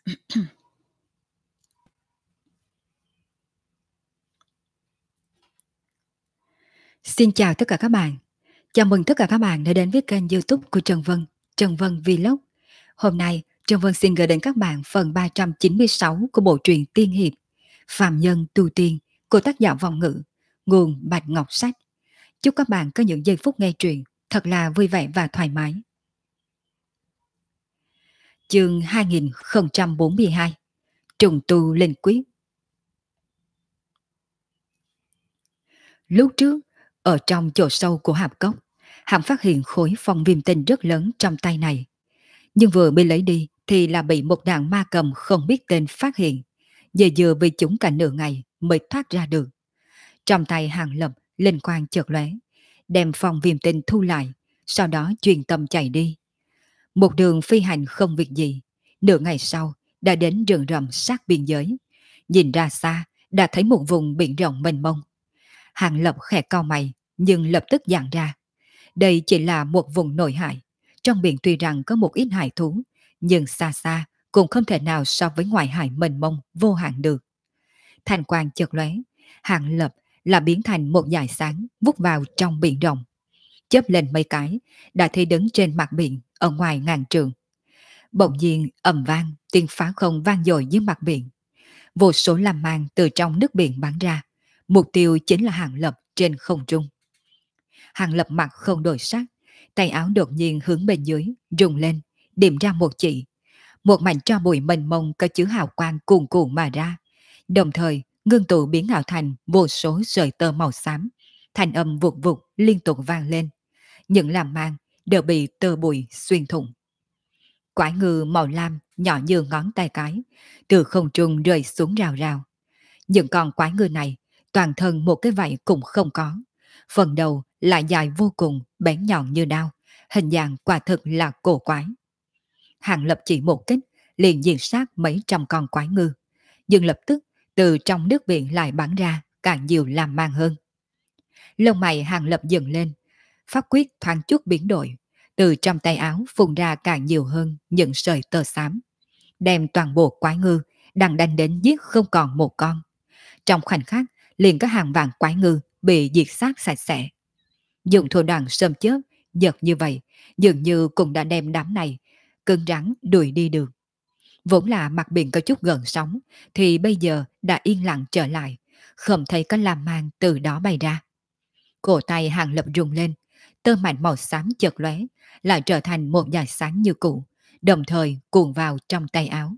Xin chào tất cả các bạn. Chào mừng tất cả các bạn đã đến với kênh YouTube của Trần Vân Vlog. Hôm nay, Trần Vân xin gửi đến các bạn phần 396 của bộ truyện tiên hiệp Phàm Nhân Tu Tiên của tác giả Vọng Ngữ, nguồn Bạch Ngọc Sách. Chúc các bạn có những giây phút nghe truyện thật là vui vẻ và thoải mái. Chương 2042 Trùng tu linh quyết. Lúc trước, ở trong chỗ sâu của hạp cốc, hắn phát hiện khối phong viêm tinh rất lớn trong tay này. Nhưng vừa bị lấy đi thì là bị một đàn ma cầm không biết tên phát hiện. Giờ vừa bị chúng cả nửa ngày mới thoát ra được. Trong tay Hàng Lập linh quang chợt lóe, đem phong viêm tinh thu lại, sau đó truyền tâm chạy đi. Một đường phi hành không việc gì, nửa ngày sau đã đến rừng rậm sát biên giới. Nhìn ra xa đã thấy một vùng biển rộng mênh mông. Hàng Lập khẽ cau mày nhưng lập tức dặn ra. Đây chỉ là một vùng nội hải. Trong biển tuy rằng có một ít hải thú, nhưng xa xa cũng không thể nào so với ngoại hải mênh mông vô hạn được. Thanh quang chợt lóe, Hàng Lập là biến thành một dải sáng vút vào trong biển rộng. Chớp lên mấy cái, đã thấy đứng trên mặt biển ở ngoài ngàn trượng. Bỗng nhiên ầm vang, tiếng phá không vang dội dưới mặt biển. Vô số lam mang từ trong nước biển bắn ra, mục tiêu chính là Hàng Lập trên không trung. Hàng Lập mặt không đổi sắc, tay áo đột nhiên hướng bên dưới, rung lên, điểm ra một chỉ. Một mảnh tro bụi mênh mông có chứa hào quang cuồn cuộn mà ra, đồng thời ngưng tụ biến ảo thành vô số sợi tơ màu xám, thanh âm vụt vụt liên tục vang lên. Những lam mang đều bị tơ bụi xuyên thủng. Quái ngư màu lam nhỏ như ngón tay cái, từ không trung rơi xuống rào rào. Những con quái ngư này toàn thân một cái vảy cũng không có, phần đầu lại dài vô cùng, bén nhọn như đao, hình dạng quả thực là cổ quái. Hàng Lập chỉ một kích liền diệt sát mấy trăm con quái ngư, nhưng lập tức từ trong nước biển lại bắn ra càng nhiều lam mang hơn. Lông mày Hàng Lập dừng lên, pháp quyết thoáng chút biến đổi, từ trong tay áo phun ra càng nhiều hơn những sợi tơ xám, đem toàn bộ quái ngư đằng đánh đến giết không còn một con. Trong khoảnh khắc liền có hàng vạn quái ngư bị diệt sát sạch sẽ. Dùng thủ đoạn sớm chớp giật như vậy, dường như cũng đã đem đám này cứng rắn đuổi đi được. Vốn là mặt biển có chút gần sóng, thì bây giờ đã yên lặng trở lại, không thấy có lam mang từ đó bay ra. Cổ tay Hàng Lập rung lên, tơ mảnh màu xám chợt lóe, lại trở thành một dải sáng như cũ, đồng thời cuồn vào trong tay áo.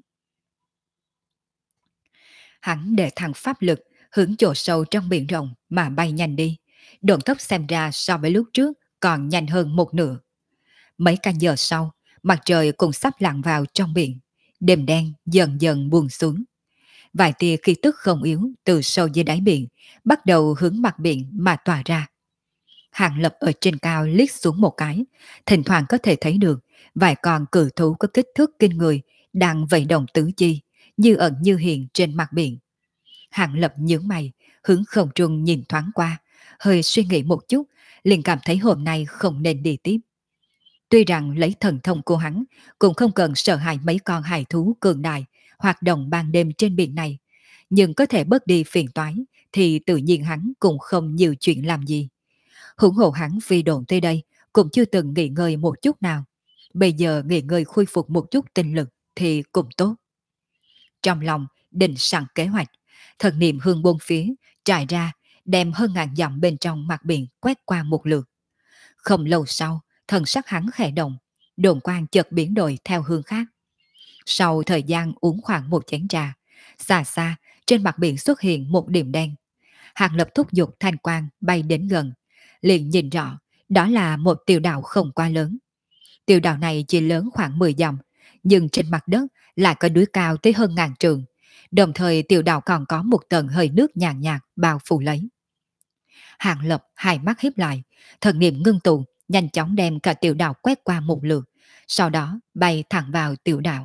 Hắn để thằng pháp lực hướng chỗ sâu trong biển rộng mà bay nhanh đi, độ tốc xem ra so với lúc trước còn nhanh hơn một nửa. Mấy canh giờ sau, mặt trời cũng sắp lặn vào trong biển, đêm đen dần dần buông xuống. Vài tia khí tức không yếu từ sâu dưới đáy biển bắt đầu hướng mặt biển mà tỏa ra. Hàng Lập ở trên cao liếc xuống một cái, thỉnh thoảng có thể thấy được vài con cự thú có kích thước kinh người đang vẫy động tứ chi, như ẩn như hiện trên mặt biển. Hàng Lập nhướng mày, hướng không trung nhìn thoáng qua, hơi suy nghĩ một chút, liền cảm thấy hôm nay không nên đi tiếp. Tuy rằng lấy thần thông của hắn cũng không cần sợ hãi mấy con hài thú cường đại hoạt động ban đêm trên biển này, nhưng có thể bớt đi phiền toái thì tự nhiên hắn cũng không nhiều chuyện làm gì. Hủng hộ hắn phi độn tới đây cũng chưa từng nghỉ ngơi một chút nào. Bây giờ nghỉ ngơi khôi phục một chút tinh lực thì cũng tốt. Trong lòng định sẵn kế hoạch, thần niệm hương bốn phía trải ra, đem hơn ngàn dặm bên trong mặt biển quét qua một lượt. Không lâu sau, thần sắc hắn khẽ động, đồn quang chợt biến đổi theo hướng khác. Sau thời gian uống khoảng một chén trà, xa xa trên mặt biển xuất hiện một điểm đen. Hàng Lập thúc giục thanh quang bay đến gần, liền nhìn rõ đó là một tiểu đảo không quá lớn. Tiểu đảo này chỉ lớn khoảng 10 dặm, nhưng trên mặt đất lại có núi cao tới hơn ngàn trượng. Đồng thời tiểu đảo còn có một tầng hơi nước nhàn nhạt bao phủ lấy. Hàng Lập hai mắt híp lại, thần niệm ngưng tụ, nhanh chóng đem cả tiểu đảo quét qua một lượt, sau đó bay thẳng vào tiểu đảo.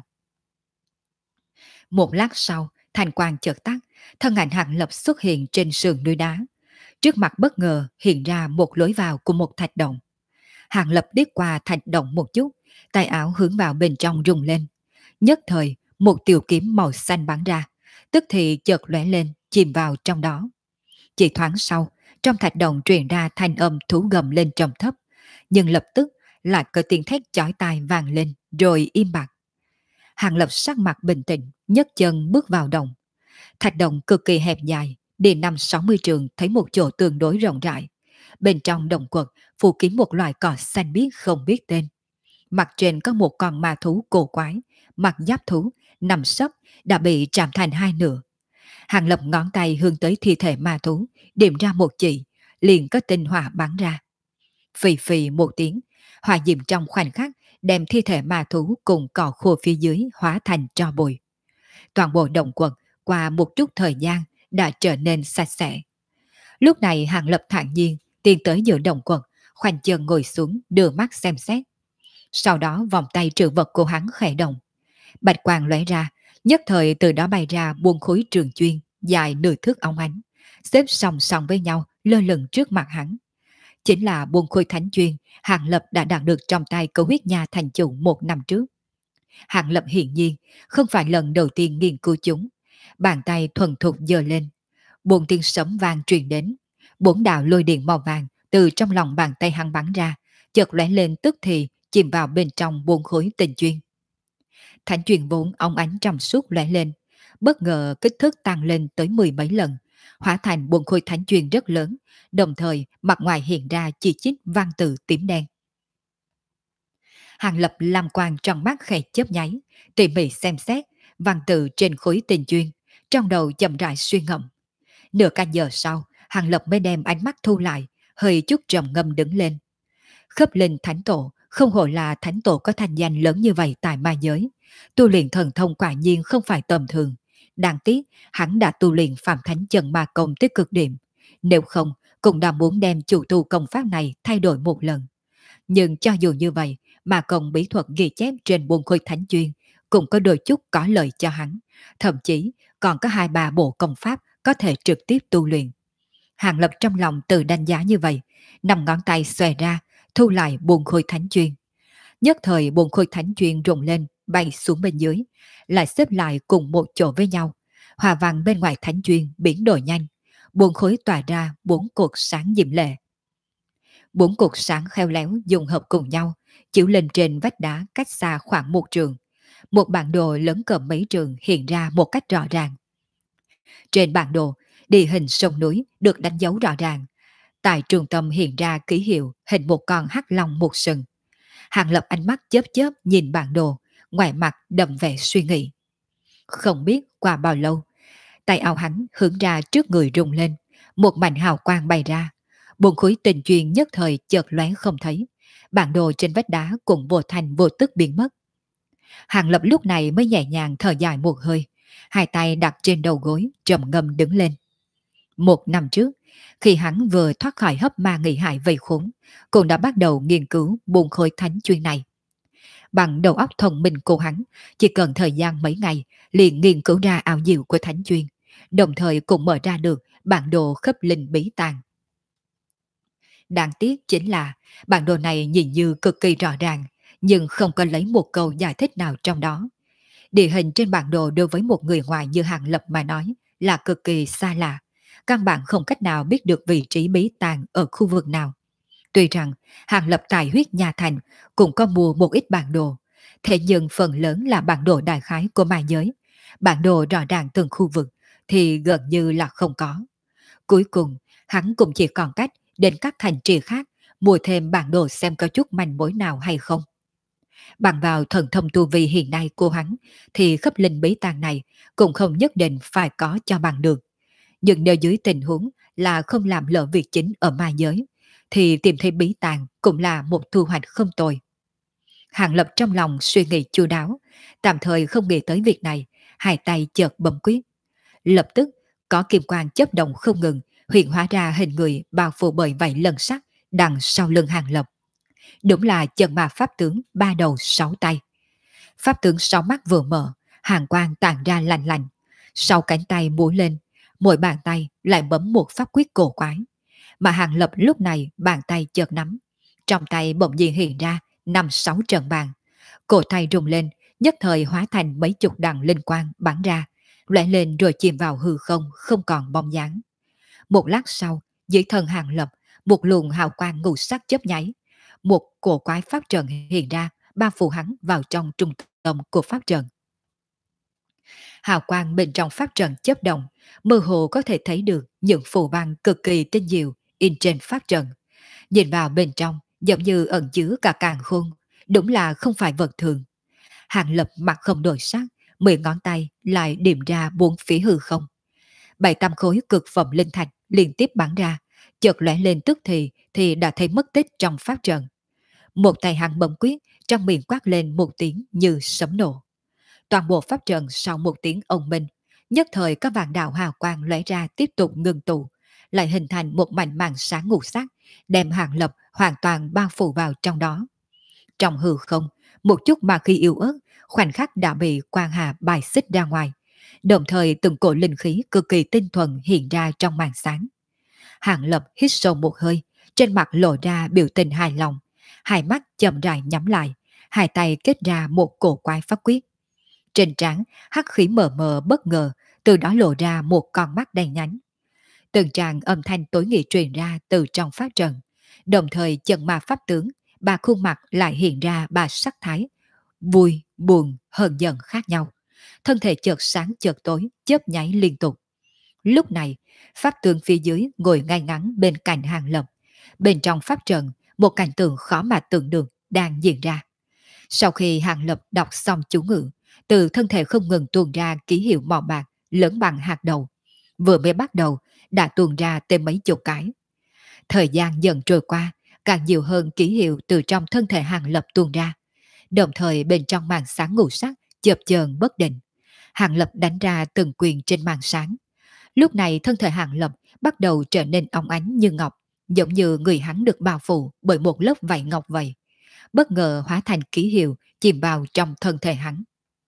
Một lát sau, thanh quang chợt tắt, thân ảnh Hàng Lập xuất hiện trên sườn núi đá. Trước mặt bất ngờ hiện ra một lối vào của một thạch động. Hàng Lập điếc qua thạch động một chút, tay áo hướng vào bên trong rung lên. Nhất thời, một tiểu kiếm màu xanh bắn ra, tức thì chợt lóe lên, chìm vào trong đó. Chỉ thoáng sau, trong thạch động truyền ra thanh âm thú gầm lên trầm thấp, nhưng lập tức lại có tiếng thét chói tai vang lên, rồi im bặt. Hàng Lập sắc mặt bình tĩnh, nhấc chân bước vào động. Thạch động cực kỳ hẹp dài, đi 5-60 trường thấy một chỗ tương đối rộng rãi. Bên trong động quật phủ kín một loài cỏ xanh biếc không biết tên. Mặt trên có một con ma thú cổ quái, mặt giáp thú, nằm sấp, đã bị chạm thành hai nửa. Hàng Lập ngón tay hướng tới thi thể ma thú, điểm ra một chỉ, liền có tinh hỏa bắn ra. Phì phì một tiếng, hỏa diệm trong khoảnh khắc đem thi thể ma thú cùng cỏ khô phía dưới hóa thành tro bụi. Toàn bộ động quật qua một chút thời gian đã trở nên sạch sẽ. Lúc này Hàng Lập thản nhiên tiến tới giữa động quật, khoanh chân ngồi xuống đưa mắt xem xét. Sau đó vòng tay trữ vật của hắn khẽ động. Bạch quang lóe ra, nhất thời từ đó bay ra buông khối trường chuyên dài nửa thước óng ánh, xếp song song với nhau lơ lửng trước mặt hắn. Chính là buông khối thánh chuyên Hàng Lập đã đạt được trong tay của huyết nha thành chủ 1 năm trước. Hàng Lập hiển nhiên không phải lần đầu tiên nghiên cứu chúng. Bàn tay thuần thục giơ lên, 4 tiếng sấm vang truyền đến. 4 đạo lôi điện màu vàng từ trong lòng bàn tay hắn bắn ra, chợt lóe lên tức thì chìm vào bên trong 4 khối tinh chuyên. Thánh chuyên vốn óng ánh trong suốt lóe lên, bất ngờ kích thước tăng lên tới 10 mấy lần, hóa thành 4 khối thánh chuyên rất lớn, đồng thời mặt ngoài hiện ra chỉ chít văn tự tím đen. Hàng Lập làm quang trong mắt khẽ chớp nháy, tỉ mỉ xem xét văn tự trên khối tinh chuyên, trong đầu chậm rãi suy ngẫm. Nửa canh giờ sau, Hàng Lập mới đem ánh mắt thu lại, hơi chút trầm ngâm đứng lên. Khấp linh thánh tổ, không hổ là thánh tổ có thanh danh lớn như vậy tại ma giới. Tu luyện thần thông quả nhiên không phải tầm thường. Đáng tiếc, hắn đã tu luyện phạm thánh chân ma công tới cực điểm. Nếu không, cũng đã muốn đem chủ tu công pháp này thay đổi một lần. Nhưng cho dù như vậy, mà công bí thuật ghi chép trên 4 khối thánh chuyên cũng có đôi chút có lợi cho hắn. Thậm chí còn có 2-3 bộ công pháp có thể trực tiếp tu luyện. Hàng Lập trong lòng tự đánh giá như vậy, 5 ngón tay xòe ra, thu lại 4 khối thánh chuyên. Nhất thời 4 khối thánh chuyên rụng lên, bay xuống bên dưới, lại xếp lại cùng một chỗ với nhau. Hòa văn bên ngoài thánh chuyên biến đổi nhanh, 4 khối tỏa ra 4 cột sáng diệm lệ. 4 cột sáng khéo léo dùng hợp cùng nhau, chiếu lên trên vách đá cách xa khoảng 1 trường. Một bản đồ lớn cỡ mấy trường hiện ra một cách rõ ràng. Trên bản đồ, địa hình sông núi được đánh dấu rõ ràng. Tại trung tâm hiện ra ký hiệu hình một con hắc long một sừng. Hàng Lập ánh mắt chớp chớp nhìn bản đồ, ngoài mặt đậm vẻ suy nghĩ. Không biết qua bao lâu, tay áo hắn hướng ra trước người rung lên, một mảnh hào quang bay ra. 4 khối tinh chuyên nhất thời chợt lóe không thấy. Bản đồ trên vách đá cũng vô thành vô tức biến mất. Hàng Lập lúc này mới nhẹ nhàng thở dài một hơi, hai tay đặt trên đầu gối, trầm ngâm đứng lên. 1 năm trước, khi hắn vừa thoát khỏi hấp ma nghị hại vây khốn, cũng đã bắt đầu nghiên cứu 4 khối thánh chuyên này. Bằng đầu óc thông minh của hắn, chỉ cần thời gian mấy ngày liền nghiên cứu ra ảo diệu của thánh chuyên, đồng thời cũng mở ra được bản đồ khắp linh bí tàng. Đáng tiếc chính là bản đồ này nhìn như cực kỳ rõ ràng, nhưng không có lấy một câu giải thích nào trong đó. Địa hình trên bản đồ đối với một người ngoài như Hàng Lập mà nói là cực kỳ xa lạ, căn bản không cách nào biết được vị trí bí tàng ở khu vực nào. Tuy rằng Hàng Lập tại huyết nhà thành cũng có mua một ít bản đồ, thế nhưng phần lớn là bản đồ đại khái của ma giới. Bản đồ rõ ràng từng khu vực thì gần như là không có. Cuối cùng, hắn cũng chỉ còn cách đến các thành trì khác mua thêm bản đồ xem có chút manh mối nào hay không. Bằng vào thần thông tu vi hiện nay của hắn thì khắp linh bí tàng này cũng không nhất định phải có cho bằng được. Nhưng nếu dưới tình huống là không làm lỡ việc chính ở ma giới, thì tìm thấy bí tàng cũng là một thu hoạch không tồi. Hàng Lập trong lòng suy nghĩ chu đáo, tạm thời không nghĩ tới việc này, hai tay chợt bấm quyết. Lập tức có kim quang chớp động không ngừng, hiện hóa ra hình người bao phủ bởi vảy lân sắc đằng sau lưng Hàng Lập. Đúng là chân ma pháp tướng 3 đầu 6 tay. Pháp tướng 6 mắt vừa mở, hàng quang tàn ra lạnh lạnh. 6 cánh tay múa lên, mỗi bàn tay lại bấm một pháp quyết cổ quái. Mà Hàng Lập lúc này bàn tay chợt nắm, trong tay bỗng nhiên hiện ra 5-6 trận bàn. Cổ tay rung lên, nhất thời hóa thành mấy chục đằng linh quang bắn ra, lóe lên rồi chìm vào hư không, không còn bóng dáng. Một lát sau, dưới thân Hàng Lập, một luồng hào quang ngũ sắc chớp nháy, một cổ quái pháp trận hiện ra, bao phủ hắn vào trong trung tâm của pháp trận. Hào quang bên trong pháp trận chớp động, mơ hồ có thể thấy được những phù văn cực kỳ tinh diệu in trên pháp trận. Nhìn vào bên trong, giống như ẩn chứa cả càn khôn, đúng là không phải vật thường. Hàng Lập mặt không đổi sắc, 10 ngón tay lại điểm ra bốn phía hư không. 7-8 khối cực phẩm linh thạch liên tiếp bắn ra, chợt lóe lên tức thì đã thấy mất tích trong pháp trận. Một tay hắn bấm quyết, trong miệng quát lên một tiếng như sấm nổ. Toàn bộ pháp trận sau một tiếng ông minh, nhất thời các vạn đạo hào quang lóe ra tiếp tục ngừng tụ, lại hình thành một mảnh màn sáng ngũ sắc, đem Hàng Lập hoàn toàn bao phủ vào trong đó. Trong hư không, một chút mà khi yếu ớt, khoảnh khắc đã bị quang hà bài xích ra ngoài, đồng thời từng cổ linh khí cực kỳ tinh thuần hiện ra trong màn sáng. Hàng Lập hít sâu một hơi, trên mặt lộ ra biểu tình hài lòng, hai mắt chậm rãi nhắm lại, hai tay kết ra một cổ quái pháp quyết. Trên trán, hắc khí mờ mờ bất ngờ, từ đó lộ ra một con mắt đen nhánh. Từng tràng âm thanh tối nghị truyền ra từ trong pháp trận, đồng thời chân ma pháp tướng, ba khuôn mặt lại hiện ra ba sắc thái, vui, buồn, hờn giận khác nhau. Thân thể chợt sáng chợt tối, chớp nháy liên tục. Lúc này, pháp tướng phía dưới ngồi ngay ngắn bên cạnh Hàng Lập. Bên trong pháp trận, một cảnh tượng khó mà tưởng được đang diễn ra. Sau khi Hàng Lập đọc xong chú ngữ, từ thân thể không ngừng tuôn ra ký hiệu màu bạc lớn bằng hạt đậu. Vừa mới bắt đầu, đã tuôn ra thêm mấy chục cái. Thời gian dần trôi qua, càng nhiều hơn ký hiệu từ trong thân thể Hàng Lập tuôn ra. Đồng thời bên trong màn sáng ngũ sắc chợp chờn bất định. Hàng Lập đánh ra từng quyền trên màn sáng. Lúc này thân thể Hàng Lập bắt đầu trở nên óng ánh như ngọc, giống như người hắn được bao phủ bởi một lớp vảy ngọc vậy. Bất ngờ hóa thành ký hiệu chìm vào trong thân thể hắn.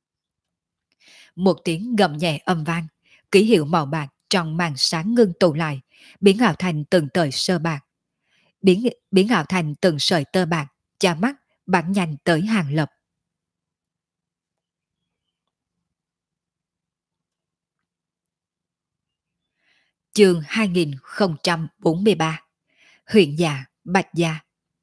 Một tiếng gầm nhẹ âm vang, ký hiệu màu bạc trong màn sáng ngưng tụ lại, biến ảo thành từng tờ sơ bạc. Biến ảo thành từng sợi tơ bạc, cha mắt, bắn nhanh tới Hàng Lập. Chương 2043. Huyện già, Bạch gia.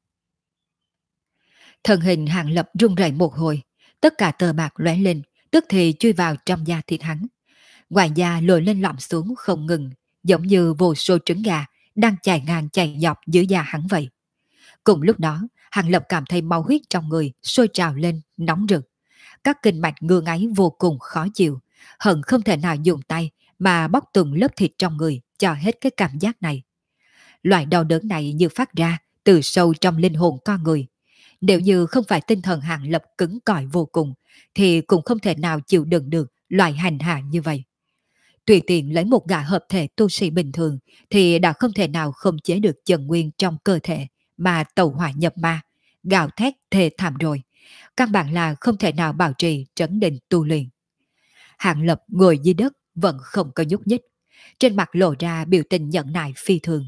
Thân hình Hàng Lập run rẩy một hồi, tất cả tơ bạc lóe lên, tức thì chui vào trong da thịt hắn. Ngoài da lồi lên lõm xuống không ngừng, giống như vô số trứng gà đang chạy ngang chạy dọc dưới da hắn vậy. Cùng lúc đó, Hàng Lập cảm thấy máu huyết trong người sôi trào lên, nóng rực. Các kinh mạch ngứa ngáy vô cùng khó chịu, hận không thể nào dùng tay mà bóc từng lớp thịt trong người cho hết cái cảm giác này. Loại đau đớn này như phát ra từ sâu trong linh hồn con người. Nếu như không phải tinh thần Hàng Lập cứng cỏi vô cùng, thì cũng không thể nào chịu đựng được loại hành hạ như vậy. Tùy tiện lấy một gã hợp thể tu sĩ bình thường thì đã không thể nào khống chế được chân nguyên trong cơ thể mà tẩu hỏa nhập ma, gào thét thề thảm rồi. Căn bản là không thể nào bảo trì trấn định tu luyện. Hàng Lập ngồi dưới đất vẫn không có nhúc nhích, trên mặt lộ ra biểu tình nhẫn nại phi thường.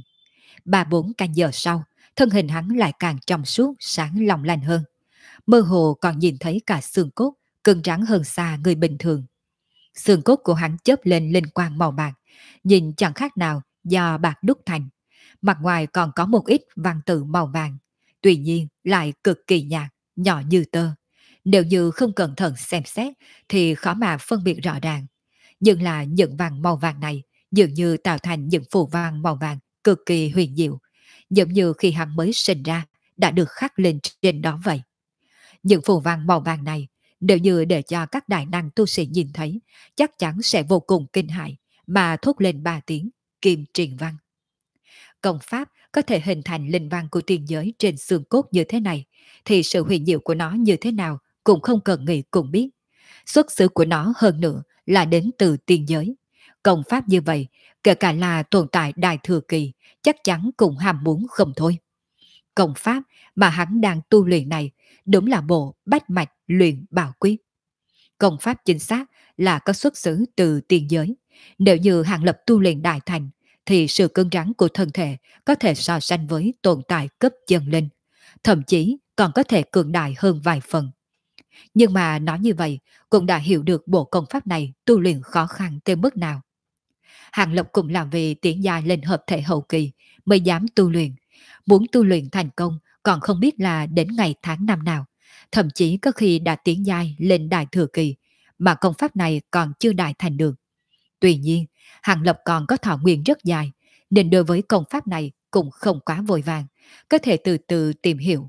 3-4 canh giờ sau, thân hình hắn lại càng trong suốt, sáng long lanh hơn. Mơ hồ còn nhìn thấy cả xương cốt, cứng rắn hơn xa người bình thường. Xương cốt của hắn chớp lên linh quang màu bạc, nhìn chẳng khác nào do bạc đúc thành. Mặt ngoài còn có một ít văn tự màu vàng, tuy nhiên lại cực kỳ nhạt, nhỏ như tơ. Nếu như không cẩn thận xem xét thì khó mà phân biệt rõ ràng. Nhưng là những vàng màu vàng này dường như tạo thành những phù văn màu vàng cực kỳ huyền diệu, giống như khi hắn mới sinh ra đã được khắc lên trên đó vậy. Những phù văn màu vàng này nếu như để cho các đại năng tu sĩ nhìn thấy, chắc chắn sẽ vô cùng kinh hãi mà thốt lên 3 tiếng Kim Truyền Văn. Công pháp có thể hình thành linh văn của tiên giới trên xương cốt như thế này, thì sự huyền diệu của nó như thế nào cũng không cần nghĩ cũng biết. Xuất xứ của nó hơn nữa là đến từ tiên giới. Công pháp như vậy, kể cả là tồn tại đại thừa kỳ, chắc chắn cũng ham muốn không thôi. Công pháp mà hắn đang tu luyện này đúng là bộ bách mạch luyện bảo quyết. Công pháp chính xác là có xuất xứ từ tiên giới. Nếu như Hàng Lập tu luyện đại thành, thì sự cứng rắn của thân thể có thể so sánh với tồn tại cấp chân linh, thậm chí còn có thể cường đại hơn vài phần. Nhưng mà nói như vậy, cũng đã hiểu được bộ công pháp này tu luyện khó khăn tới mức nào. Hàng Lập cũng làm vì tiến gia lên hợp thể hậu kỳ mới dám tu luyện. Muốn tu luyện thành công còn không biết là đến ngày tháng năm nào. Thậm chí có khi đã tiến giai lên đại thừa kỳ mà công pháp này còn chưa đại thành được. Tuy nhiên, Hàng Lập còn có thọ nguyên rất dài nên đối với công pháp này cũng không quá vội vàng, có thể từ từ tìm hiểu.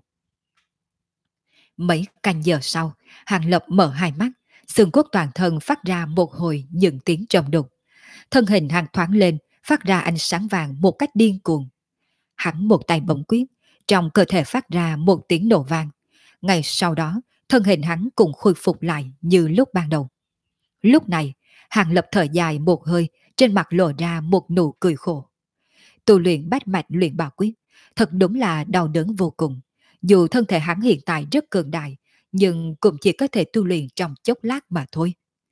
Mấy canh giờ sau, Hàng Lập mở hai mắt, xương cốt toàn thân phát ra một hồi những tiếng trầm đục. Thân hình hắn thoáng lên, phát ra ánh sáng vàng một cách điên cuồng. Hắn một tay bấm quyết, trong cơ thể phát ra một tiếng nổ vang. Ngay sau đó, thân hình hắn cũng khôi phục lại như lúc ban đầu. Lúc này, Hàng Lập thở dài một hơi, trên mặt lộ ra một nụ cười khổ. Tu luyện bát mạch luyện bảo quyết, thật đúng là đau đớn vô cùng. Dù thân thể hắn hiện tại rất cường đại, nhưng cũng chỉ có thể tu luyện trong chốc lát mà thôi.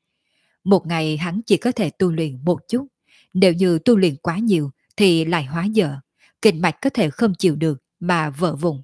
Một ngày hắn chỉ có thể tu luyện một chút, nếu như tu luyện quá nhiều thì lại hóa dở, kinh mạch có thể không chịu được mà vỡ vụn.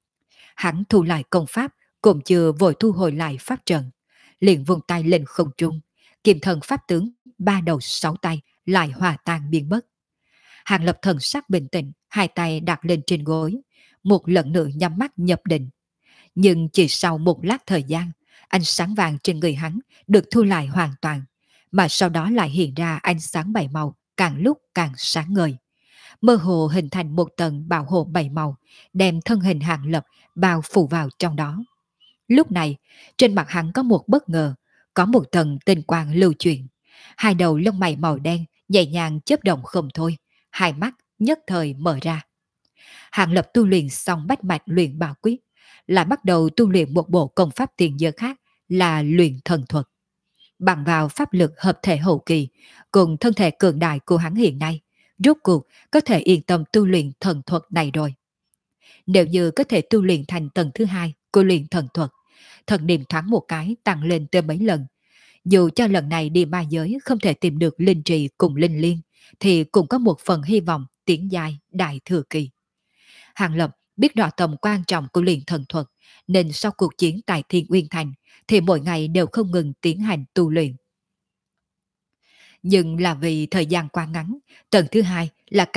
Hắn thu lại công pháp, cũng chưa vội thu hồi lại pháp trận, liền vung tay lên không trung, kiềm thần pháp tướng ba đầu sáu tay lại hòa tan biến mất. Hàng Lập thần sắc bình tĩnh, hai tay đặt lên trên gối, một lần nữa nhắm mắt nhập định. Nhưng chỉ sau một lát thời gian, ánh sáng vàng trên người hắn được thu lại hoàn toàn, mà sau đó lại hiện ra ánh sáng bảy màu càng lúc càng sáng ngời. Mơ hồ hình thành một tầng bảo hộ bảy màu, đem thân hình Hàng Lập bao phủ vào trong đó. Lúc này, trên mặt hắn có một bất ngờ, có một tầng tinh quang lưu chuyển. Hai đầu lông mày màu đen nhẹ nhàng chớp động không thôi, hai mắt nhất thời mở ra. Hàng Lập tu luyện xong bách mạch luyện bảo quyết, lại bắt đầu tu luyện một bộ công pháp tiền giới khác là luyện thần thuật. Bằng vào pháp lực hợp thể hậu kỳ cùng thân thể cường đại của hắn hiện nay, rốt cuộc có thể yên tâm tu luyện thần thuật này rồi. Nếu như có thể tu luyện thành tầng thứ hai của luyện thần thuật, thần niệm thoáng một cái tăng lên tới mấy lần. Dù cho lần này đi ma giới không thể tìm được linh trì cùng linh liên, thì cũng có một phần hy vọng tiến giai đại thừa kỳ. Hàng Lập biết rõ tầm quan trọng của luyện thần thuật, nên sau cuộc chiến tại Thiên Uyên Thành thì mỗi ngày đều không ngừng tiến hành tu luyện. Nhưng là vì thời gian quá ngắn, tầng thứ hai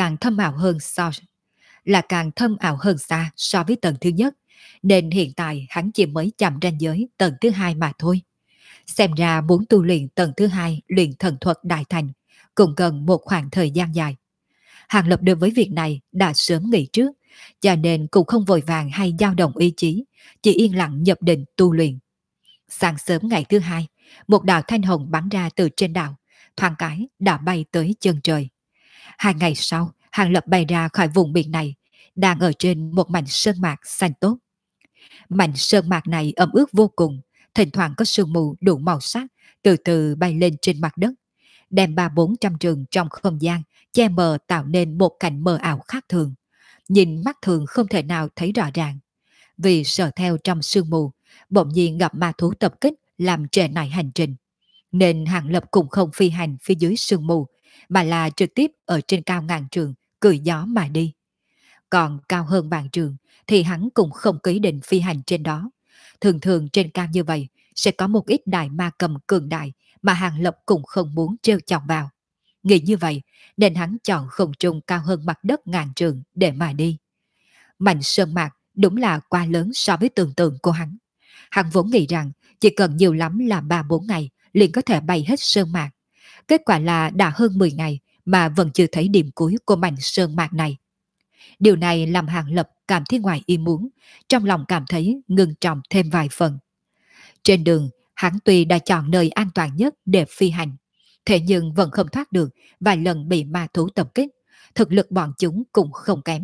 là càng thâm ảo hơn xa so với tầng thứ nhất, nên hiện tại hắn chỉ mới chạm ranh giới tầng thứ hai mà thôi. Xem ra muốn tu luyện tầng thứ hai luyện thần thuật đại thành cũng cần một khoảng thời gian dài. Hàng Lập đối với việc này đã sớm nghĩ trước, cho nên cũng không vội vàng hay dao động ý chí, chỉ yên lặng nhập định tu luyện. Sáng sớm ngày thứ hai, một đạo thanh hồng bắn ra từ trên đảo, thoáng cái đã bay tới chân trời. 2 ngày sau, Hàng Lập bay ra khỏi vùng biển này, đang ở trên một mảnh sơn mạc xanh tốt. Mảnh sơn mạc này ẩm ướt vô cùng, thỉnh thoảng có sương mù đủ màu sắc từ từ bay lên trên mặt đất, đem 300-400 trường trong không gian che mờ tạo nên một cảnh mờ ảo khác thường, nhìn mắt thường không thể nào thấy rõ ràng. Vì sợ theo trong sương mù, bỗng nhiên gặp ma thú tập kích làm trễ nải hành trình, nên Hàng Lập cũng không phi hành phía dưới sương mù, mà là trực tiếp ở trên cao ngàn trường cười gió mà đi. Còn cao hơn vạn trường thì hắn cũng không có ý định phi hành trên đó. Thường thường trên cao như vậy sẽ có một ít đại ma cầm cường đại mà Hàng Lập cũng không muốn trêu chọc vào. Nghĩ như vậy nên hắn chọn không trung cao hơn mặt đất ngàn trường để mà đi. Mảnh sơn mạc đúng là quá lớn so với tưởng tượng của hắn. Hắn vốn nghĩ rằng chỉ cần nhiều lắm là 3-4 ngày liền có thể bay hết sơn mạc. Kết quả là đã hơn 10 ngày mà vẫn chưa thấy điểm cuối của mảnh sơn mạc này. Điều này làm Hàng Lập cảm thấy ngoài ý muốn, trong lòng cảm thấy ngưng trọng thêm vài phần. Trên đường, hắn tuy đã chọn nơi an toàn nhất để phi hành, thế nhưng vẫn không thoát được vài lần bị ma thú tập kích, thực lực bọn chúng cũng không kém.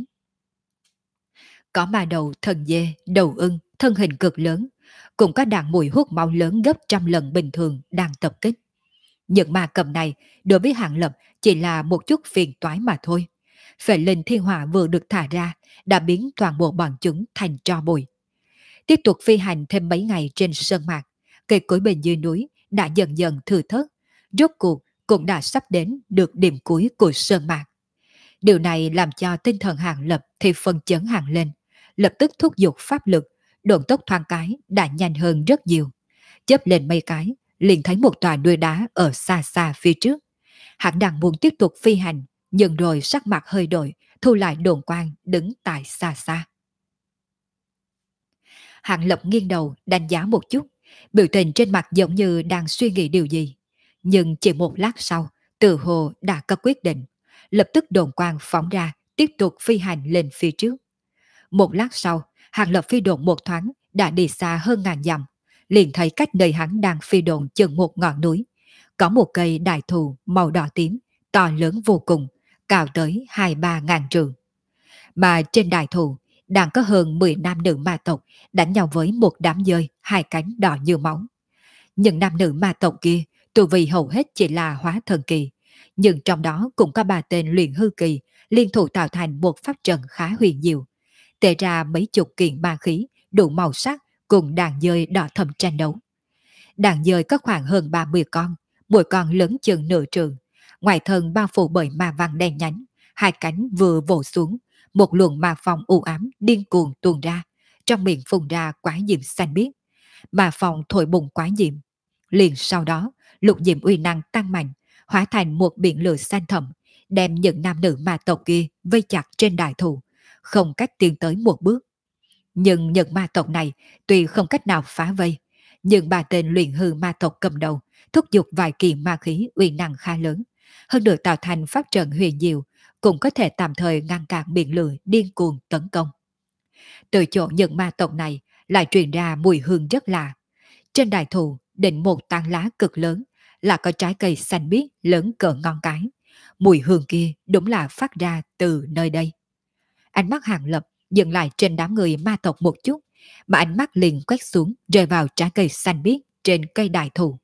Có ma đầu thần dê, đầu ưng, thân hình cực lớn, cũng có đàn mùi hút máu lớn gấp trăm lần bình thường đang tập kích. Những ma cầm này đối với Hàng Lập chỉ là một chút phiền toái mà thôi. Phệ linh thiên hỏa vừa được thả ra đã biến toàn bộ bọn chúng thành tro bụi. Tiếp tục phi hành thêm mấy ngày trên sơn mạc, cây cối bên dưới núi đã dần dần thưa thớt, rốt cuộc cũng đã sắp đến được điểm cuối của sơn mạc. Điều này làm cho tinh thần Hàng Lập thì phân chấn hẳn lên, lập tức thúc giục pháp lực, độn tốc thoáng cái đã nhanh hơn rất nhiều. chớp lên mấy cái, liền thấy một tòa núi đá ở xa xa phía trước. Hắn đang muốn tiếp tục phi hành, nhưng rồi sắc mặt hơi đổi, thu lại đồn quang đứng tại xa xa. Hạng Lập nghiêng đầu đánh giá một chút, biểu tình trên mặt giống như đang suy nghĩ điều gì. Nhưng chỉ một lát sau, Từ Hồ đã có quyết định, lập tức đồn quang phóng ra, tiếp tục phi hành lên phía trước. Một lát sau, Hàng Lập phi độn một thoáng đã đi xa hơn ngàn dặm, liền thấy cách nơi hắn đang phi độn chừng một ngọn núi. Có một cây đại thụ màu đỏ tím, to lớn vô cùng, cao tới 2-3 ngàn trượng. Mà trên đại thụ đang có hơn 10 nam nữ ma tộc đánh nhau với một đám dơi hai cánh đỏ như máu. Những nam nữ ma tộc kia tu vi hầu hết chỉ là hóa thần kỳ, nhưng trong đó cũng có ba tên luyện hư kỳ liên thủ tạo thành một pháp trận khá huyền diệu, tề ra mấy chục kiện ma khí đủ màu sắc cùng đàn dơi đỏ thẫm tranh đấu. Đàn dơi có khoảng hơn 30 con, mỗi con lớn chừng nửa trường, ngoài thân bao phủ bởi ma văn đen nhánh, hai cánh vừa vỗ xuống, một luồng ma phong u ám điên cuồng tuôn ra, trong miệng phun ra quả diệm xanh biếc. Ma phong thổi bùng quả diệm, liền sau đó lục diệm uy năng tăng mạnh, hóa thành một biển lửa xanh thẳm, đem những nam nữ ma tộc kia vây chặt trên đại thụ, không cách tiến tới một bước. Nhưng những ma tộc này tuy không cách nào phá vây, nhưng ba tên luyện hư ma tộc cầm đầu thúc giục vài kỳ ma khí uy năng khá lớn, hơn được tạo thành pháp trận huyền diệu, cũng có thể tạm thời ngăn cản biển lửa điên cuồng tấn công. Từ chỗ những ma tộc này lại truyền ra mùi hương rất lạ. Trên đại thụ đỉnh một tán lá cực lớn là có trái cây xanh biếc lớn cỡ ngón cái. Mùi hương kia đúng là phát ra từ nơi đây. Ánh mắt Hàng Lập dừng lại trên đám người ma tộc một chút, mà ánh mắt liền quét xuống rơi vào trái cây xanh biếc trên cây đại thụ.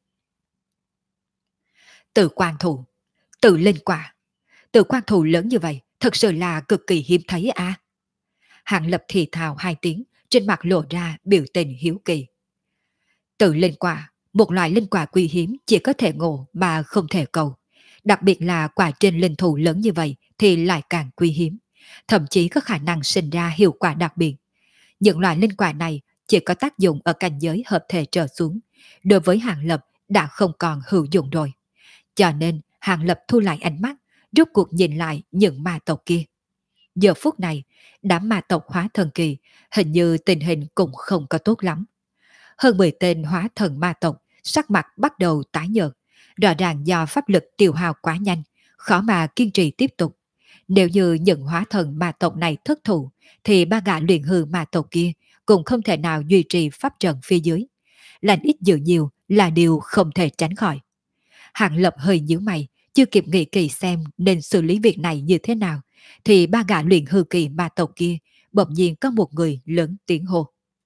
Tự quan thụ, tự linh quả, tự quan thụ lớn như vậy thật sự là cực kỳ hiếm thấy à. Hàng Lập thì thào hai tiếng, trên mặt lộ ra biểu tình hiếu kỳ. Tự linh quả, một loại linh quả quý hiếm chỉ có thể ngộ mà không thể cầu. Đặc biệt là quả trên linh thụ lớn như vậy thì lại càng quý hiếm, thậm chí có khả năng sinh ra hiệu quả đặc biệt. Những loại linh quả này chỉ có tác dụng ở cảnh giới hợp thể trở xuống, đối với Hàng Lập đã không còn hữu dụng rồi. Cho nên Hàng Lập thu lại ánh mắt, rút cuộc nhìn lại những ma tộc kia. Giờ phút này, đám ma tộc hóa thần kỳ hình như tình hình cũng không có tốt lắm. Hơn 10 tên hóa thần ma tộc sắc mặt bắt đầu tái nhợt, rõ ràng do pháp lực tiêu hao quá nhanh, khó mà kiên trì tiếp tục. Nếu như những hóa thần ma tộc này thất thủ, thì ba gã luyện hư ma tộc kia cũng không thể nào duy trì pháp trận phía dưới. Lành ít dữ nhiều là điều không thể tránh khỏi. Hàng Lập hơi nhíu mày, chưa kịp nghĩ kỳ xem nên xử lý việc này như thế nào, thì ba gã luyện hư kỳ ma tộc kia bỗng nhiên có một người lớn tiếng hô.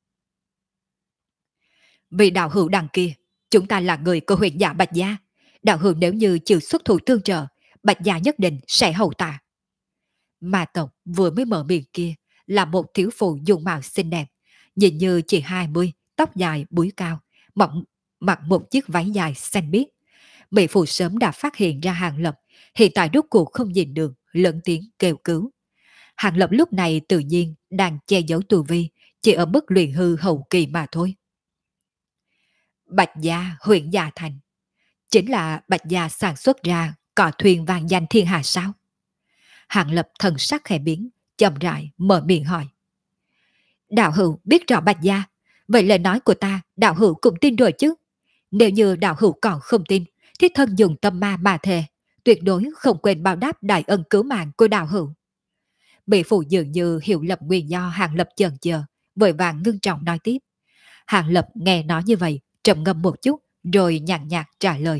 Vì đạo hữu đằng kia, chúng ta là người của huyện giả Bạch Gia. Đạo hữu nếu như chịu xuất thủ tương trợ, Bạch Gia nhất định sẽ hậu tạ. Ma tộc vừa mới mở miệng kia là một thiếu phụ dung mạo xinh đẹp, nhìn như chỉ 20, tóc dài búi cao, mỏng, mặc một chiếc váy dài xanh biếc. Mỹ phụ sớm đã phát hiện ra Hàng Lập, hiện tại rốt cuộc không nhìn được, lớn tiếng kêu cứu. Hàng Lập lúc này tự nhiên đang che giấu tu vi, chỉ ở mức luyện hư hậu kỳ mà thôi. Bạch Gia huyện Gia Thành, chính là Bạch Gia sản xuất ra cỏ thuyền vàng danh thiên hạ sao? Hàng Lập thần sắc khẽ biến, chậm rãi mở miệng hỏi. Đạo hữu biết rõ Bạch Gia, vậy lời nói của ta đạo hữu cũng tin rồi chứ? Nếu như đạo hữu còn không tin, thiết thân dùng tâm ma mà thề, tuyệt đối không quên báo đáp đại ân cứu mạng của đạo hữu. Bị phụ dường như hiểu lầm nguyên do Hàng Lập chần chờ, vội vàng ngưng trọng nói tiếp. Hàng Lập nghe nói như vậy, trầm ngâm một chút, rồi nhàn nhạt trả lời.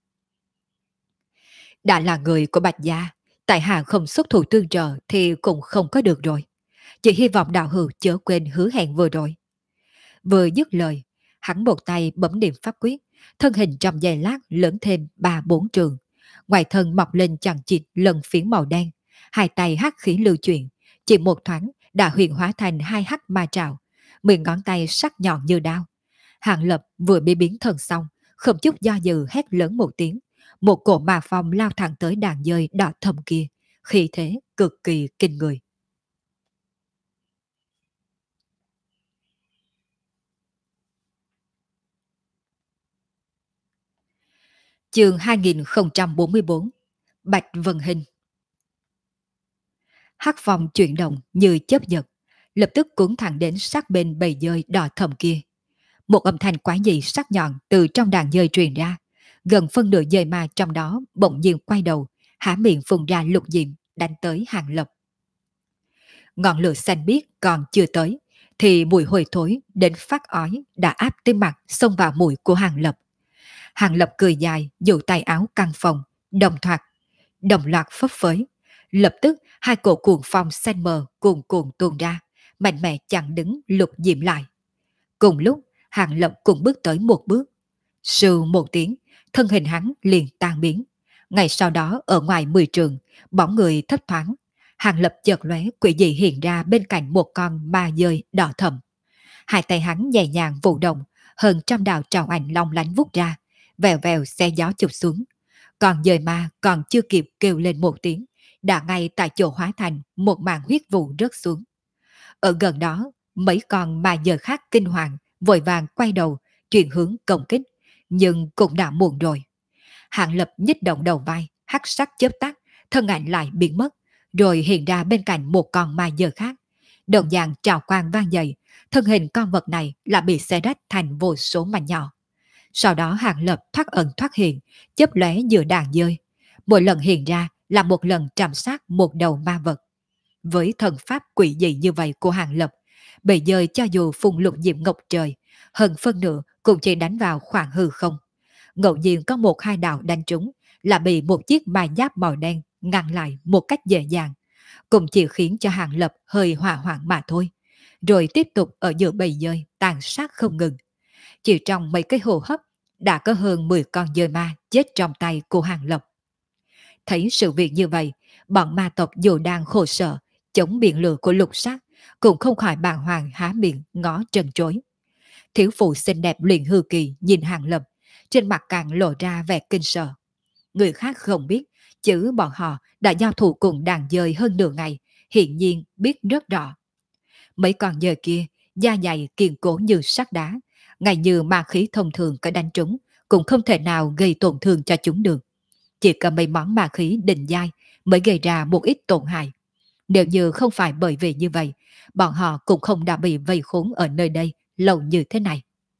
Đã là người của Bạch Gia, tại hạ không xuất thủ tương trợ thì cũng không có được rồi. Chỉ hy vọng đạo hữu chớ quên hứa hẹn vừa rồi. Vừa dứt lời, hắn một tay bấm niệm pháp quyết, thân hình trong giây lát lớn thêm 3-4 trường. Ngoài thân mọc lên chằng chịt lần phiến màu đen, hai tay hắc khí lưu chuyển, chỉ một thoáng đã huyền hóa thành hai hắc ma trảo, 10 ngón tay sắc nhọn như đao. Hàng Lập vừa bị biến thần xong, không chút do dự hét lớn một tiếng, một cổ ma phong lao thẳng tới đàn dơi đỏ thầm kia, khí thế cực kỳ kinh người. Chương 2044. Bạch Vân Hình. Hắc phong chuyển động như chớp giật, lập tức cuốn thẳng đến sát bên bầy dơi đỏ thẫm kia. Một âm thanh quái dị sắc nhọn từ trong đàn dơi truyền ra, gần phân nửa dơi ma trong đó bỗng nhiên quay đầu, há miệng phun ra lục diệm đánh tới Hàng Lập. Ngọn lửa xanh biếc còn chưa tới, thì mùi hôi thối đến phát ói đã áp tới mặt xông vào mũi của Hàng Lập. Hàng Lập cười dài, dụ tay áo căng phòng, đồng loạt phấp phới. Lập tức hai cổ cuồng phong xanh mờ cuồn cuộn tuôn ra, mạnh mẽ chặn đứng lục diệm lại. Cùng lúc, Hàng Lập cũng bước tới một bước. Sưu một tiếng, thân hình hắn liền tan biến. Ngay sau đó ở ngoài 10 trường, bóng người thấp thoáng. Hàng Lập chợt lóe quỷ dị hiện ra bên cạnh một con ma dơi đỏ thẫm. Hai tay hắn nhẹ nhàng vụ động, hơn trăm đạo trào ảnh long lánh vút ra, vèo vèo xe gió chụp xuống. Còn dời ma còn chưa kịp kêu lên một tiếng, đã ngay tại chỗ hóa thành một màn huyết vụ rớt xuống. Ở gần đó, mấy con ma dời khác kinh hoàng, vội vàng quay đầu, chuyển hướng công kích, nhưng cũng đã muộn rồi. Hạng Lập nhích động đầu vai, hắc sắc chớp tắt, thân ảnh lại biến mất, rồi hiện ra bên cạnh một con ma dời khác. Đồng dạng trào quang vang dậy, thân hình con vật này là bị xé rách thành vô số mảnh nhỏ. Sau đó Hạng Lập thoát ẩn thoát hiện, chớp lóe giữa đàn dơi. Mỗi lần hiện ra là một lần trảm sát một đầu ma vật. Với thần pháp quỷ dị như vậy của Hạng Lập, bầy dơi cho dù phùng lục diệm ngọc trời, hơn phân nửa cũng chỉ đánh vào khoảng hư không. Ngẫu nhiên có một hai đạo đánh trúng là bị một chiếc ma giáp màu đen ngăn lại một cách dễ dàng, cũng chỉ khiến cho Hạng Lập hơi hỏa hoạn mà thôi. Rồi tiếp tục ở giữa bầy dơi tàn sát không ngừng. Chỉ trong mấy cái hô hấp đã có hơn 10 con dơi ma chết trong tay của Hàng Lập. Thấy sự việc như vậy, bọn ma tộc dù đang khổ sở chống biển lửa của lục sát, cũng không khỏi bàng hoàng há miệng ngó trần trối. Thiếu phụ xinh đẹp luyện hư kỳ nhìn Hàng Lập, trên mặt càng lộ ra vẻ kinh sợ. Người khác không biết, chứ bọn họ đã giao thủ cùng đàn dơi hơn nửa ngày, hiển nhiên biết rất rõ. Mấy con dơi kia, da dày kiên cố như sắt đá, ngay như ma khí thông thường có đánh trúng, cũng không thể nào gây tổn thương cho chúng được. Chỉ có mấy món ma khí đỉnh dai mới gây ra một ít tổn hại. Nếu như không phải bởi vì như vậy, bọn họ cũng không đã bị vây khốn ở nơi đây lâu như thế này.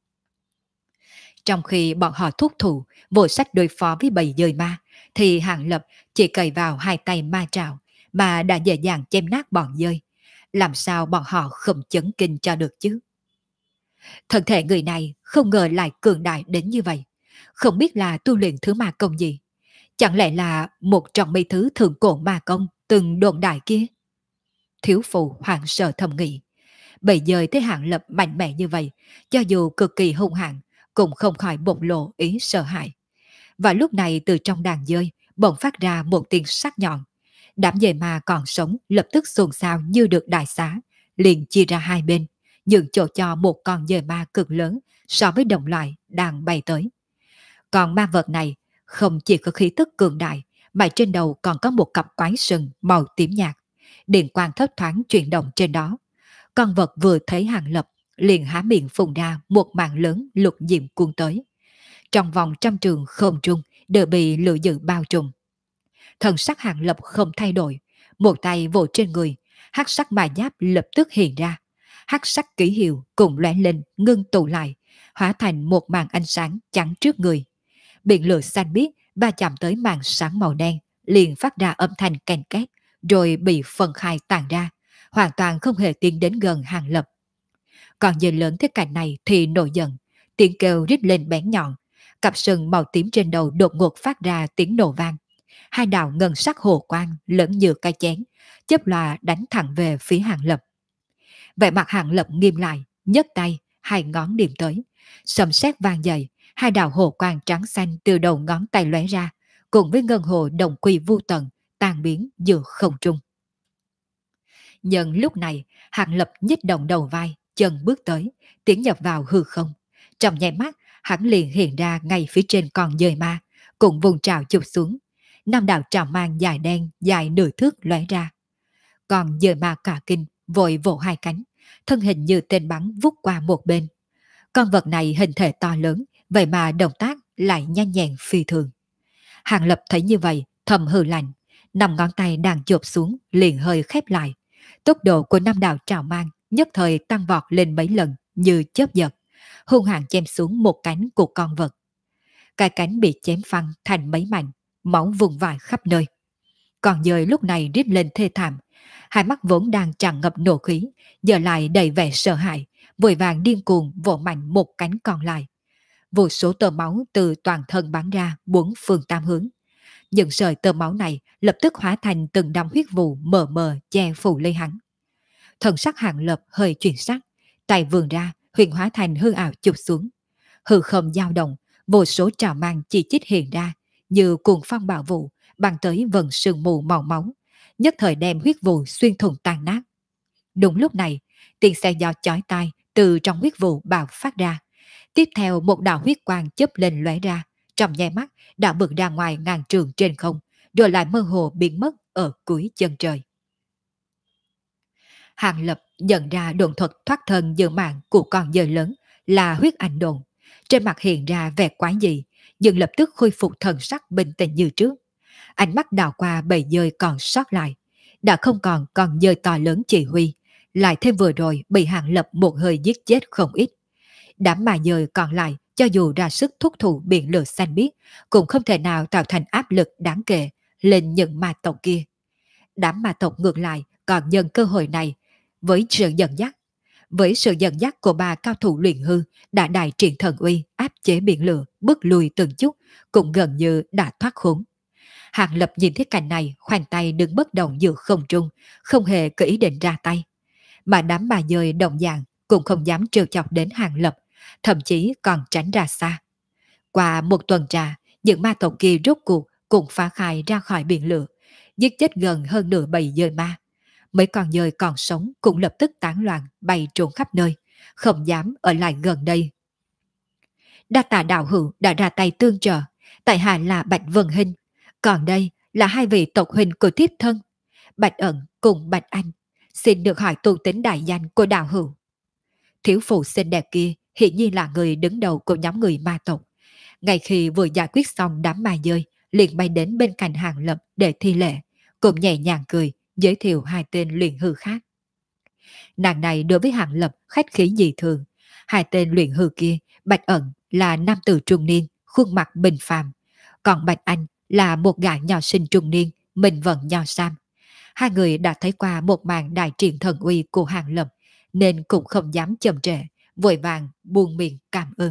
Trong khi bọn họ thúc thủ, vô sách đối phó với bầy dơi ma, thì Hàng Lập chỉ cày vào hai tay ma trảo mà đã dễ dàng chém nát bọn dơi. Làm sao bọn họ không chấn kinh cho được chứ? Thân thể người này không ngờ lại cường đại đến như vậy. Không biết là tu luyện thứ ma công gì. Chẳng lẽ là một trong mấy thứ thượng cổ ma công từng đồn đại kia? Thiếu phụ hoảng sợ thầm nghĩ. Bây giờ thấy Hàng Lập mạnh mẽ như vậy, cho dù cực kỳ hung hãn, cũng không khỏi bộc lộ ý sợ hãi. Và lúc này từ trong đàn dơi bỗng phát ra một tiếng sắc nhọn. Đám dơi ma còn sống lập tức xôn xao như được đại xá, liền chia ra hai bên, nhường chỗ cho một con dơi ma cực lớn so với đồng loại đang bay tới. Còn ma vật này không chỉ có khí tức cường đại, mà trên đầu còn có một cặp quái sừng màu tím nhạt. Điện quang thấp thoáng chuyển động trên đó. Con vật vừa thấy Hàng Lập liền há miệng phun ra một màn lớn lục diệm cuốn tới. Trong vòng trăm trường không trung đều bị lửa dữ bao trùm. Thần sắc Hàng Lập không thay đổi, một tay vỗ trên người, hắc sắc ma giáp lập tức hiện ra. Hắc sắc ký hiệu cùng lóe lên ngưng tụ lại, hóa thành một màn ánh sáng chắn trước người. Biển lửa xanh biếc va chạm tới màn sáng màu đen, liền phát ra âm thanh kèn két, rồi bị phân khai tàn ra, hoàn toàn không hề tiến đến gần Hàng Lập. Còn dơi lớn thế cảnh này thì nổi giận, tiếng kêu rít lên bén nhọn, cặp sừng màu tím trên đầu đột ngột phát ra tiếng nổ vang. Hai đạo ngân sắc hồ quang lớn như cái chén, chớp lòa đánh thẳng về phía Hàng Lập. Vẻ mặt Hàng Lập nghiêm lại, nhấc tay, hai ngón điểm tới, sấm sét vang dậy, hai đạo hồ quang trắng xanh từ đầu ngón tay lóe ra, cùng với ngân hồ đồng quy vu tận, tan biến giữa không trung. Nhưng lúc này, Hàng Lập nhích động đầu vai, chân bước tới, tiến nhập vào hư không. Trong nháy mắt, hắn liền hiện ra ngay phía trên con dơi ma, cùng vùng trào chụp xuống. Năm đạo trào mang dài đen, dài nửa thước lóe ra. Còn dơi ma cả kinh, vội vỗ hai cánh, thân hình như tên bắn vút qua một bên. Con vật này hình thể to lớn, vậy mà động tác lại nhanh nhẹn phi thường. Hàng Lập thấy như vậy, thầm hừ lạnh, năm ngón tay đang chộp xuống liền hơi khép lại. Tốc độ của năm đạo trảo mang nhất thời tăng vọt lên mấy lần như chớp giật, hung hãn chém xuống một cánh của con vật. Cái cánh bị chém phăng thành mấy mảnh, máu vùng vãi khắp nơi. Còn dơi lúc này rít lên thê thảm, hai mắt vốn đang tràn ngập nộ khí, giờ lại đầy vẻ sợ hãi, vội vàng điên cuồng vỗ mạnh một cánh còn lại. Vô số tơ máu từ toàn thân bắn ra bốn phương tam hướng. Những sợi tơ máu này lập tức hóa thành từng đám huyết vụ mờ mờ che phủ lấy hắn. Thần sắc Hàng Lập hơi chuyển sắc, tay vươn ra, huyền hóa thành hư ảo chụp xuống. Hư không dao động, vô số trào mang chỉ chít hiện ra, như cuồng phong bạo vụ, băng tới vần sương mù màu máu, nhất thời đem huyết vụ xuyên thủng tan nát. Đúng lúc này, tiếng xe gió chói tai từ trong huyết vụ bạo phát ra. Tiếp theo một đạo huyết quang chớp lên lóe ra, trong nháy mắt đã vượt ra ngoài ngàn trường trên không, rồi lại mơ hồ biến mất ở cuối chân trời. Hàng Lập nhận ra đồn thuật thoát thân dự mạng của con dơi lớn là huyết ảnh đồn. Trên mặt hiện ra vẻ quái dị, nhưng lập tức khôi phục thần sắc bình tĩnh như trước. Ánh mắt đào qua bầy dơi còn sót lại, đã không còn con dơi to lớn chỉ huy, lại thêm vừa rồi bị Hàng Lập một hơi giết chết không ít. Đám mà dơi còn lại cho dù ra sức thúc thủ biển lửa xanh biếc cũng không thể nào tạo thành áp lực đáng kể lên những ma tộc kia. Đám ma tộc ngược lại còn nhân cơ hội này với sự dẫn dắt. Với sự dẫn dắt của bà cao thủ luyện hư đã đại triển thần uy áp chế biển lửa bước lùi từng chút cũng gần như đã thoát khốn. Hàng Lập nhìn thấy cảnh này khoanh tay đứng bất động giữa không trung, không hề có ý định ra tay. Mà đám bà dơi động dạng cũng không dám trêu chọc đến Hàng Lập, thậm chí còn tránh ra xa. Qua một tuần trà, những ma tộc kia rốt cuộc cũng phá khai ra khỏi biển lửa, giết chết gần hơn nửa bầy dơi ma. Mấy con dơi còn sống cũng lập tức tán loạn bay trốn khắp nơi, không dám ở lại gần đây. Đa tạ đạo hữu đã ra tay tương trợ, tại hạ là Bạch Vân Hinh, còn đây là hai vị tộc huynh của thiếp thân, Bạch Ẩn cùng Bạch Anh, xin được hỏi tu tính đại danh của đạo hữu. Thiếu phụ xinh đẹp kia hiện nhiên là người đứng đầu của nhóm người ma tộc. Ngay khi vừa giải quyết xong đám ma dơi, liền bay đến bên cạnh Hàng Lập để thi lễ, cũng nhẹ nhàng cười, giới thiệu hai tên luyện hư khác. Nàng này đối với Hàng Lập khách khí dị thường. Hai tên luyện hư kia, Bạch Ẩn là nam tử trung niên, khuôn mặt bình phàm, còn Bạch Anh là một gã nho sinh trung niên, mình vẫn nho sam. Hai người đã thấy qua một màn đại triển thần uy của Hàng Lập, nên cũng không dám chậm trễ, vội vàng buông miệng cảm ơn.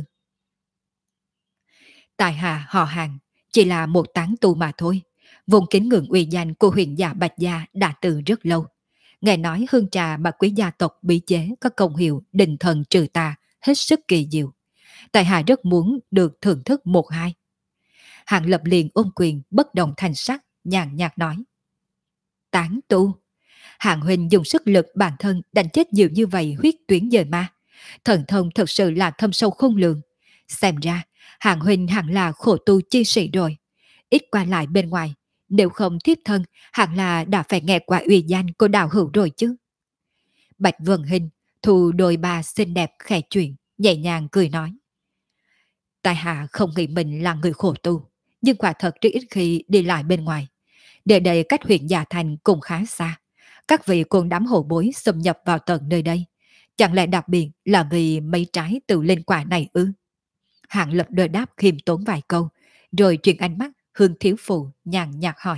Tại hạ họ Hàng, chỉ là một tán tu mà thôi. Vùng kính ngưỡng uy danh của huyện gia Bạch Gia đã từ rất lâu. Nghe nói hương trà mà quý gia tộc bí chế có công hiệu định thần trừ tà hết sức kỳ diệu. Tại hạ rất muốn được thưởng thức một hai. Hàng Lập liền ôm quyền bất động thanh sắc, nhàn nhạt nói. Tán tu. Hạng huynh dùng sức lực bản thân đánh chết nhiều như vậy huyết tuyến dời ma. Thần thông thật sự là thâm sâu không lường. Xem ra, Hạng huynh hẳn là khổ tu chi sĩ rồi. Ít qua lại bên ngoài, nếu không thiếp thân, hẳn là đã phải nghe qua uy danh của đạo hữu rồi chứ. Bạch Vân Hình thu đôi bà xinh đẹp khẽ chuyện, nhẹ nhàng cười nói. Tại hạ không nghĩ mình là người khổ tu, nhưng quả thật rất ít khi đi lại bên ngoài. Để đây cách huyện Già Thành cũng khá xa. Các vị cùng đám hổ bối xâm nhập vào tận nơi đây. Chẳng lẽ đặc biệt là vì mấy trái từ lên quả này ư? Hạng Lập đôi đáp khiêm tốn vài câu, rồi chuyển ánh mắt hướng thiếu phụ nhàn nhạt hỏi.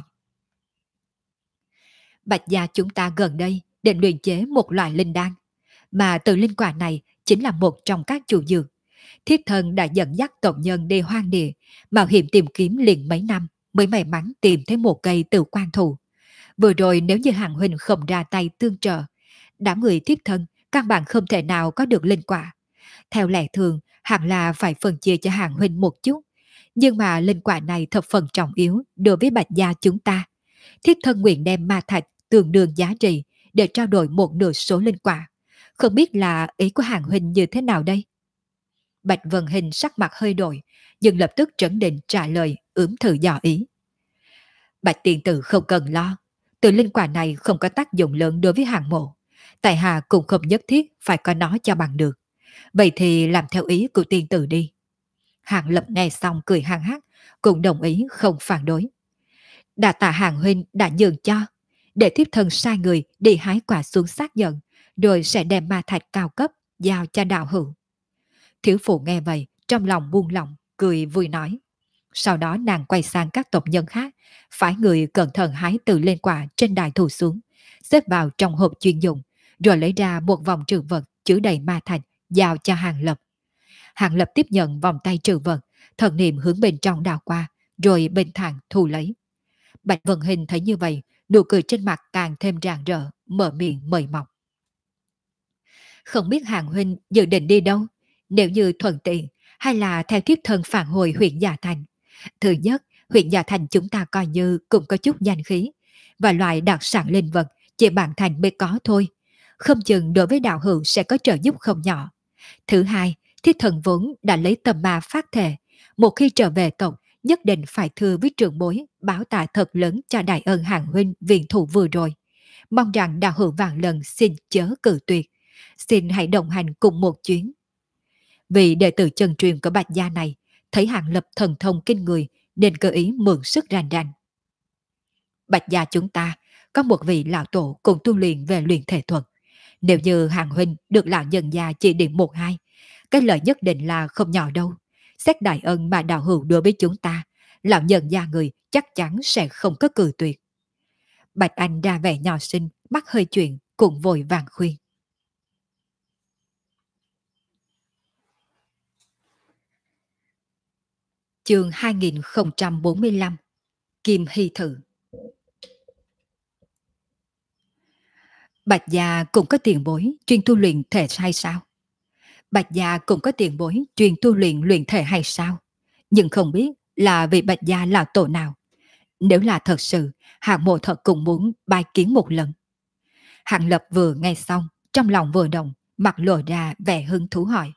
Bạch gia chúng ta gần đây định luyện chế một loại linh đan, mà từ linh quả này chính là một trong các chủ dược. Thiếp thân đã dẫn dắt tộc nhân đi hoang địa, mạo hiểm tìm kiếm liền mấy năm mới may mắn tìm thấy một cây từ quan thủ. Vừa rồi nếu như Hàng huynh không ra tay tương trợ, đám người thiếp thân căn bản không thể nào có được linh quả. Theo lẽ thường, hẳn là phải phân chia cho Hàng huynh một chút, nhưng mà linh quả này thập phần trọng yếu đối với Bạch gia chúng ta. Thiếp thân nguyện đem ma thạch tương đương giá trị để trao đổi một nửa số linh quả. Không biết là ý của Hàng huynh như thế nào đây? Bạch Vân Hình sắc mặt hơi đổi, nhưng lập tức trấn định trả lời ướm thử dò ý. Bạch tiền tử không cần lo, từ linh quả này không có tác dụng lớn đối với Hàng mộ. Tại hạ cũng không nhất thiết phải có nó cho bằng được. Vậy thì làm theo ý của tiên tử đi. Hàng Lập nghe xong cười hăng hắc, cũng đồng ý không phản đối. Đà tạ Hàng huynh đã nhường cho, để thiếp thân sai người đi hái quả xuống xác nhận, rồi sẽ đem ma thạch cao cấp giao cho đạo hữu. Thiếu phụ nghe vậy, trong lòng buông lỏng, cười vui nói. Sau đó nàng quay sang các tộc nhân khác, phái người cẩn thận hái từ lên quả trên đài thù xuống, xếp vào trong hộp chuyên dụng, rồi lấy ra một vòng trữ vật chứa đầy ma thạch, giao cho Hàng Lập. Hàng Lập tiếp nhận vòng tay trữ vật, thần niệm hướng bên trong đào qua, rồi bình thản thu lấy. Bạch Vân Hình thấy như vậy, nụ cười trên mặt càng thêm rạng rỡ, mở miệng mời mọc. Không biết Hàng huynh dự định đi đâu? Nếu như thuận tiện, hay là theo thiếp thân phản hồi huyện Già Thành? Thứ nhất, huyện Già Thành chúng ta coi như cũng có chút danh khí, và loại đặc sản linh vật chỉ bản thành mới có thôi. Không chừng đối với đạo hữu sẽ có trợ giúp không nhỏ. Thứ hai, thiết thần vốn đã lấy tâm ma phát thệ, một khi trở về tộc nhất định phải thưa với trưởng bối báo tạ thật lớn cho đại ân Hàng huynh viện thủ vừa rồi. Mong rằng đạo hữu vạn lần xin chớ cự tuyệt, xin hãy đồng hành cùng một chuyến. Vì đệ tử chân truyền của Bạch Gia này thấy Hàng Lập thần thông kinh người nên cơ ý mượn sức rành rành. Bạch Gia chúng ta có một vị lão tổ cùng tu luyện về luyện thể thuật. Nếu như Hàng huynh được lão nhân gia chỉ điểm một hai, cái lợi nhất định là không nhỏ đâu. Xét đại ân mà đạo hữu đối với chúng ta, lão nhân gia người chắc chắn sẽ không có cự tuyệt. Bạch Anh ra vẻ nhỏ xinh, mắt hơi chuyển, cũng vội vàng khuyên. Chương 2045 Kim Hy Thử. Bạch Gia cũng có tiền bối chuyên tu luyện thể hay sao? Bạch Gia cũng có tiền bối chuyên tu luyện luyện thể hay sao? Nhưng không biết là vị Bạch Gia là tổ nào. Nếu là thật sự, Hạng Mộ thật cũng muốn bài kiến một lần. Hạng Lập vừa nghe xong, trong lòng vừa động, mặt lộ ra vẻ hứng thú hỏi.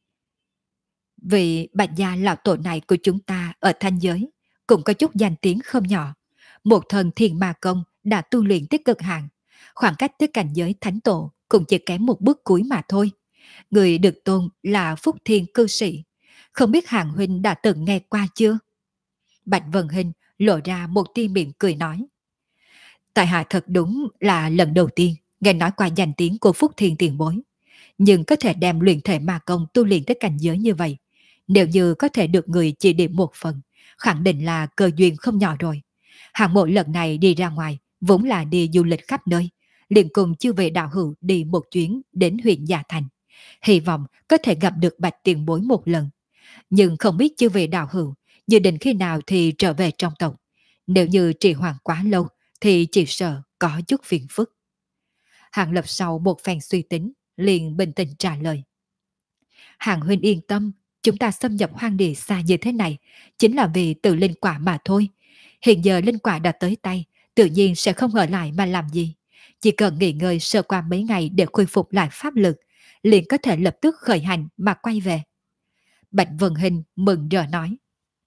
Vị Bạch Gia lão tổ này của chúng ta ở thanh giới cũng có chút danh tiếng không nhỏ. Một thần thiên ma công đã tu luyện tới cực hạn, khoảng cách tới cảnh giới thánh tổ cũng chỉ kém một bước cuối mà thôi. Người được tôn là Phúc Thiên cư sĩ, không biết Hàng huynh đã từng nghe qua chưa? Bạch Vân Hình lộ ra một tia miệng cười nói. Tại hạ thật đúng là lần đầu tiên nghe nói qua danh tiếng của Phúc Thiên tiền bối, nhưng có thể đem luyện thể ma công tu luyện tới cảnh giới như vậy, nếu như có thể được người chỉ điểm một phần, khẳng định là cơ duyên không nhỏ rồi. Hạng Mộ lần này đi ra ngoài vốn là đi du lịch khắp nơi, liền cùng chư vị đạo hữu đi một chuyến đến huyện Già Thành, hy vọng có thể gặp được Bạch tiền bối một lần. Nhưng không biết chư vị đạo hữu dự định khi nào thì trở về trong tộc. Nếu như trì hoãn quá lâu thì chỉ sợ có chút phiền phức. Hàng Lập sau một phen suy tính liền bình tĩnh trả lời. Hàng huynh yên tâm, chúng ta xâm nhập hoang địa xa như thế này chính là vì tự linh quả mà thôi. Hiện giờ linh quả đã tới tay, tự nhiên sẽ không ở lại mà làm gì. Chỉ cần nghỉ ngơi sơ qua mấy ngày để khôi phục lại pháp lực, liền có thể lập tức khởi hành mà quay về. Bạch Vân Hình mừng rỡ nói.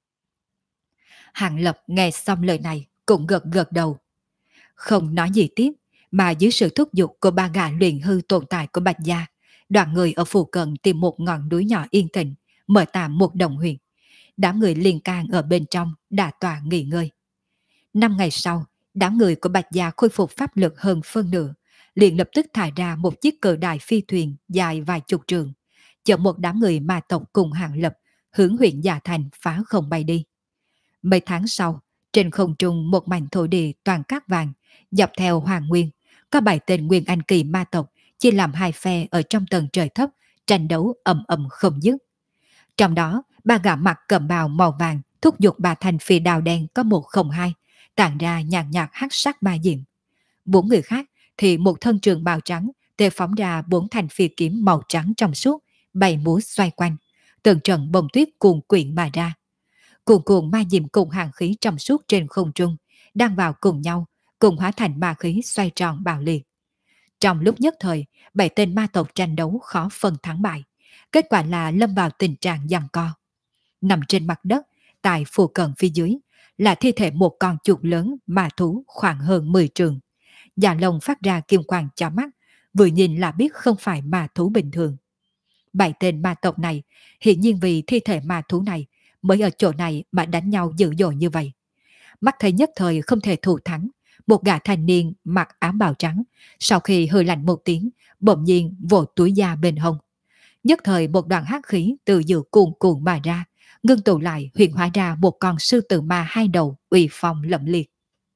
Hàng Lập nghe xong lời này cũng gật gật đầu. Không nói gì tiếp, mà dưới sự thúc giục của ba gã luyện hư tồn tại của Bạch Gia, đoàn người ở phụ cận tìm một ngọn núi nhỏ yên tĩnh, mở tạm một đồng huyện. Đám người liên can ở bên trong đã tọa nghỉ ngơi. 5 ngày sau, đám người của Bạch Gia khôi phục pháp lực hơn phân nửa, liền lập tức thải ra một chiếc cờ đài phi thuyền dài vài chục trường, chở một đám người ma tộc cùng Hàng Lập hướng huyện Già Thành phá không bay đi. Mấy tháng sau, trên không trung một mảnh thổ địa toàn cát vàng, dọc theo Hoàng Nguyên, có 7 tên Nguyên Anh kỳ ma tộc chia làm 2 phe ở trong tầng trời thấp, tranh đấu ầm ầm không dứt. Trong đó, 3 gã mặc cẩm bào màu vàng thúc giục 3 thanh phi đao đen có 102, tản ra nhàn nhạt hắc sắc ma diệm. 4 người khác thì một thân trường bào trắng tề phóng ra 4 thanh phi kiếm màu trắng trong suốt, bay múa xoay quanh, từng trận bông tuyết cuồn quyện mà ra. Cuồn cuộn ma diệm cùng hàng khí trong suốt trên không trung đang vào cùng nhau, cùng hóa thành ma khí xoay tròn bạo liệt. Trong lúc nhất thời, 7 tên ma tộc tranh đấu khó phân thắng bại, kết quả là lâm vào tình trạng giằng co. Nằm trên mặt đất, tại phù cận phía dưới, là thi thể một con chuột lớn ma thú khoảng hơn 10 trường. Da lông phát ra kim quang chói mắt, vừa nhìn là biết không phải ma thú bình thường. 7 tên ma tộc này, hiển nhiên vì thi thể ma thú này mới ở chỗ này mà đánh nhau dữ dội như vậy. Mắt thấy nhất thời không thể thủ thắng, một gã thanh niên mặc áo bào trắng, sau khi hừ lạnh một tiếng, bỗng nhiên vỗ túi da bên hông. Nhất thời một đoàn hắc khí từ giữa cuồn cuộn mà ra, ngưng tụ lại hiện hóa ra một con sư tử ma hai đầu uy phong lẫm liệt.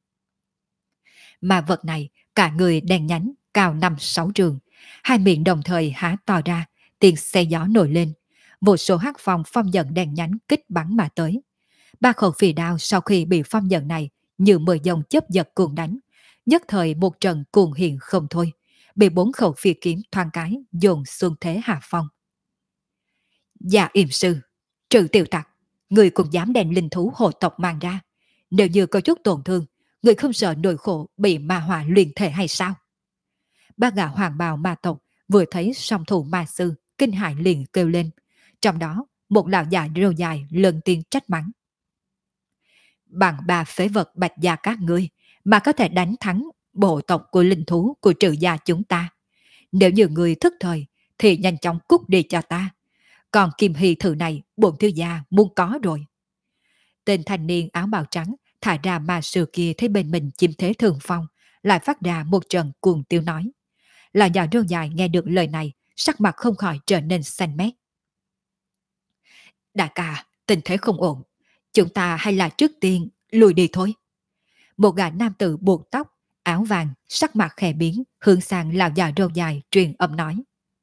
Mà vật này, cả người đen nhánh, cao 5-6 trường, hai miệng đồng thời há to ra, tiếng xe gió nổi lên, vô số hắc phong phong nhận đen nhánh kích bắn mà tới. Ba khẩu phì đao sau khi bị phong nhận này như mưa dòng chớp giật cuồng đánh, nhất thời một trận cuồng hiện không thôi, bị bốn khẩu phi kiếm thoáng cái dồn xuống thế hạ phong. Dạ yểm sư, trừ tiểu tặc, người cũng dám đem linh thú hộ tộc mang ra. Nếu như có chút tổn thương, người không sợ nỗi khổ bị ma hỏa luyện thể hay sao? Ba gã hoàng bào ma tộc vừa thấy song thủ ma sư, kinh hãi liền kêu lên. Trong đó, một lão già râu dài lớn tiếng trách mắng. Bằng ba phế vật bạch gia các ngươi mà có thể đánh thắng bộ tộc của linh thú của trừ gia chúng ta. Nếu như người thức thời thì nhanh chóng cút đi cho ta. Còn kim hy thử này bổn thiếu gia muốn có rồi. Tên thanh niên áo bào trắng thả ra ma sư kia thấy bên mình chiếm thế thường phong, lại phát ra một trận cuồng tiêu nói. Là nhỏ râu dài nghe được lời này, sắc mặt không khỏi trở nên xanh mét. Đại ca, tình thế không ổn. Chúng ta hay là trước tiên lùi đi thôi. Một gã nam tử buộc tóc, áo vàng, sắc mặt khẽ biến, hướng sang lão già râu dài truyền âm nói.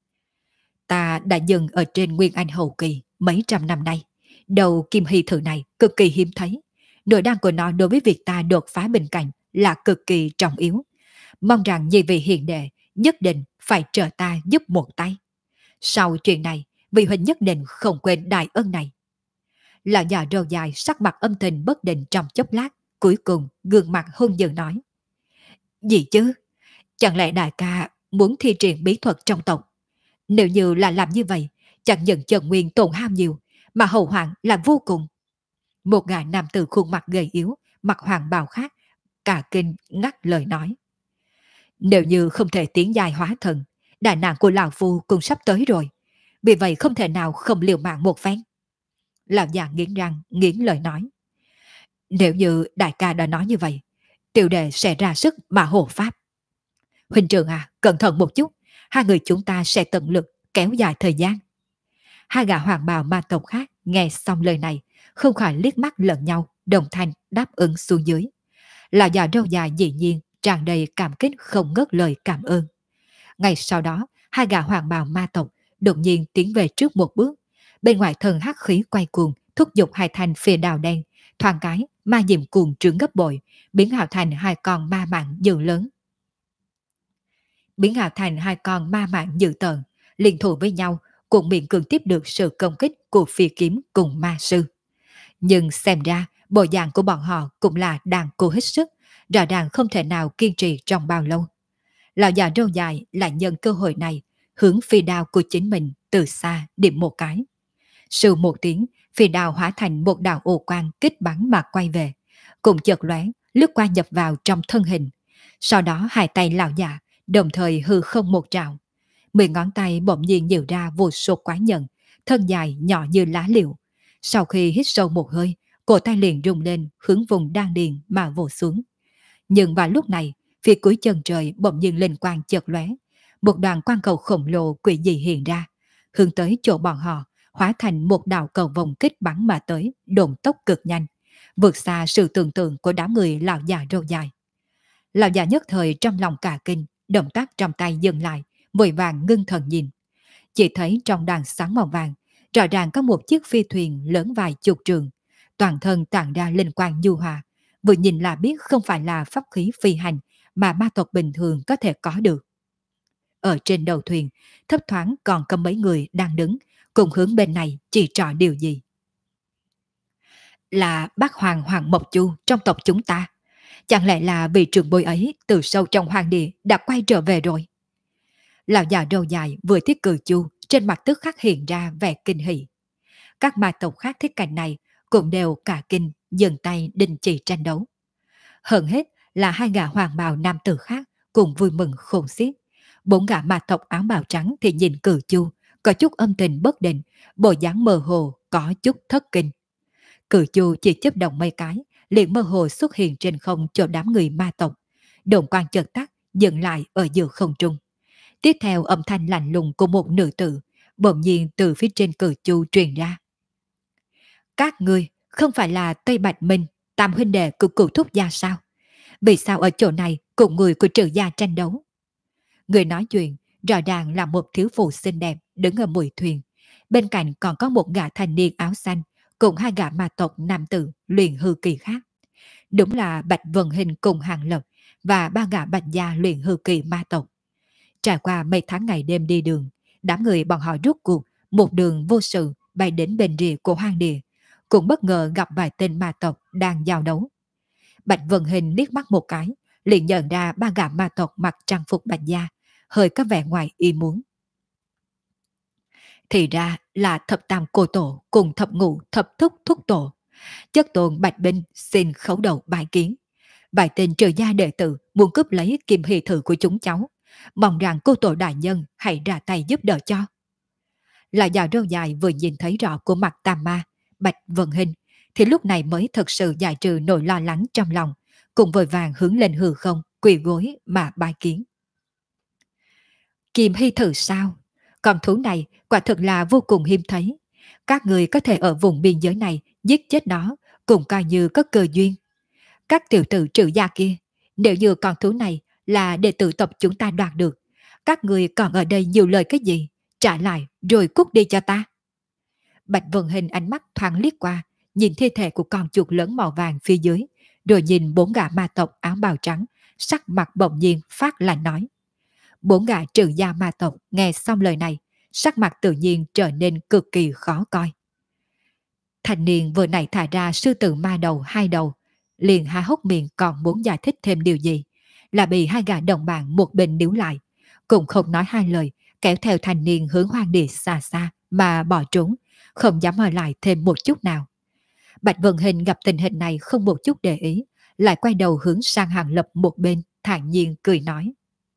Ta đã dừng ở trên Nguyên Anh hậu kỳ mấy trăm năm nay. Đầu kim hy thử này cực kỳ hiếm thấy. Nội đan của nó đối với việc ta đột phá bình cảnh là cực kỳ trọng yếu. Mong rằng nhị vị hiền đệ nhất định phải trợ ta giúp một tay. Sau chuyện này, vị huynh nhất định không quên đại ân này. Lão già râu dài sắc mặt âm tình bất định trong chốc lát, cuối cùng gương mặt hung dữ nói. Gì chứ? Chẳng lẽ đại ca muốn thi triển bí thuật trong tộc? Nếu như là làm như vậy, chẳng những Trần Nguyên tổn hao nhiều, mà hậu hoạn là vô cùng. Một gã nam tử khuôn mặt gầy yếu, mặt hoàng bào khác, cả kinh ngắt lời nói. Nếu như không thể tiến dài hóa thần, đại nạn của lão phu cũng sắp tới rồi. Vì vậy không thể nào không liều mạng một phen. Lão già nghiến răng, nghiến lời nói. Nếu như đại ca đã nói như vậy, tiểu đệ sẽ ra sức mà hộ pháp. Huynh trưởng à, cẩn thận một chút, hai người chúng ta sẽ tận lực kéo dài thời gian. Hai gã hoàng bào ma tộc khác nghe xong lời này, không khỏi liếc mắt lẫn nhau, đồng thanh đáp ứng xuống dưới. Lão già râu dài dĩ nhiên tràn đầy cảm kích không ngớt lời cảm ơn. Ngay sau đó, hai gã hoàng bào ma tộc đột nhiên tiến về trước một bước. Bên ngoài thần hắc khí quay cuồng, thúc giục hai thanh phìa đào đen, thoáng cái ma diệm cuồng trướng gấp bội, biến hào thành hai con ma mạng dữ lớn. Biến hào thành hai con ma mạng dữ tợn, liên thủ với nhau, cũng miễn cưỡng tiếp được sự công kích của phi kiếm cùng ma sư. Nhưng xem ra, bộ dạng của bọn họ cũng là đang cố hết sức, rõ ràng không thể nào kiên trì trong bao lâu. Lão già râu dài lại nhân cơ hội này, hướng phi đao của chính mình từ xa điểm một cái. Sư một tiếng, phi đao hóa thành một đạo ô quang kích bắn mà quay về, cùng chợt lóe lướt qua nhập vào trong thân hình. Sau đó hai tay lão già đồng thời hư không một trào. 10 ngón tay bỗng nhiên nhiều ra vô số quái nhận, thân dài nhỏ như lá liễu. Sau khi hít sâu một hơi, cổ tay liền rung lên hướng vùng đan điền mà vồ xuống. Nhưng vào lúc này, phía cuối chân trời bỗng nhiên linh quang chợt lóe, một đoàn quang cầu khổng lồ quỷ dị hiện ra, hướng tới chỗ bọn họ, hóa thành một đạo cầu vòng kích bắn mà tới, độn tốc cực nhanh, vượt xa sự tưởng tượng của đám người lão già râu dài. Lão già nhất thời trong lòng cả kinh, động tác trong tay dừng lại, vội vàng ngưng thần nhìn. Chỉ thấy trong đàn sáng màu vàng, rõ ràng có một chiếc phi thuyền lớn vài chục trường, toàn thân tản ra linh quang nhu hòa, vừa nhìn là biết không phải là pháp khí phi hành mà ma tộc bình thường có thể có được. Ở trên đầu thuyền, thấp thoáng còn có mấy người đang đứng, cùng hướng bên này chỉ trỏ điều gì. Là bác Hoàng Hoàng Mộc Chu trong tộc chúng ta. Chẳng lẽ là vị trưởng bối ấy từ sâu trong hoàng địa đã quay trở về rồi? Lão già râu dài vừa thiết cử chu, trên mặt tức khắc hiện ra vẻ kinh hỉ. Các ma tộc khác thích cảnh này cũng đều cả kinh dừng tay đình chỉ tranh đấu. Hơn hết là hai gã hoàng bào nam tử khác cùng vui mừng khôn xiết. 4 gã ma tộc áo bào trắng thì nhìn cử chu, có chút âm tình bất định, bộ dáng mơ hồ, có chút thất kinh. Cự chu chỉ chớp động mấy cái, liền mơ hồ xuất hiện trên không chỗ đám người ma tộc. Đồn quang chợt tắt, dừng lại ở giữa không trung. Tiếp theo âm thanh lạnh lùng của một nữ tử, bỗng nhiên từ phía trên cự chu truyền ra. Các ngươi không phải là Tây Bạch Minh, tam huynh đệ của cửu thúc gia sao? Vì sao ở chỗ này cùng người của Trừ gia tranh đấu? Người nói chuyện rõ ràng là một thiếu phụ xinh đẹp đứng ở mũi thuyền. Bên cạnh còn có một gã thanh niên áo xanh cùng hai gã ma tộc nam tử luyện hư kỳ khác. Đúng là Bạch Vân Hình cùng Hàng Lập và ba gã bạch gia luyện hư kỳ ma tộc. Trải qua mấy tháng ngày đêm đi đường, đám người bọn họ rút cuộc một đường vô sự bay đến bên rìa của hoang địa, cũng bất ngờ gặp vài tên ma tộc đang giao đấu. Bạch Vân Hình liếc mắt một cái, liền nhận ra ba gã ma tộc mặc trang phục bạch gia, hơi có vẻ ngoài ý muốn. Thì ra là thập tam cô tổ cùng thập ngũ thập thúc thúc tổ. Chất tôn Bạch Binh xin khấu đầu bài kiến. Vài tên Trừ gia đệ tử muốn cướp lấy kim hy thử của chúng cháu, mong rằng cô tổ đại nhân hãy ra tay giúp đỡ cho. Là già râu dài vừa nhìn thấy rõ của mặt Tam Ma, Bạch Vân Hình, thì lúc này mới thật sự giải trừ nỗi lo lắng trong lòng, cùng vội vàng hướng lên hư không, quỳ gối mà bài kiến. Kim hy thử sao? Con thú này quả thực là vô cùng hiếm thấy. Các người có thể ở vùng biên giới này giết chết nó, cũng coi như có cơ duyên. Các tiểu tử Trừ gia kia, nếu như con thú này là đệ tử tộc chúng ta đoạt được, các người còn ở đây nhiều lời cái gì? Trả lại rồi cút đi cho ta. Bạch Vân Hình ánh mắt thoáng liếc qua, nhìn thi thể của con chuột lớn màu vàng phía dưới, rồi nhìn bốn gã ma tộc áo bào trắng, sắc mặt bỗng nhiên phát lạnh nói. Bốn gã Trừ gia ma tộc nghe xong lời này, sắc mặt tự nhiên trở nên cực kỳ khó coi. Thanh niên vừa nãy thả ra sư tử ma đầu hai đầu, liền há hốc miệng còn muốn giải thích thêm điều gì, là bị hai gã đồng bạn một bên níu lại, cũng không nói hai lời, kéo theo thanh niên hướng hoang địa xa xa mà bỏ trốn, không dám ở lại thêm một chút nào. Bạch Vân Hình gặp tình hình này không một chút để ý, lại quay đầu hướng sang Hàng Lập một bên, thản nhiên cười nói.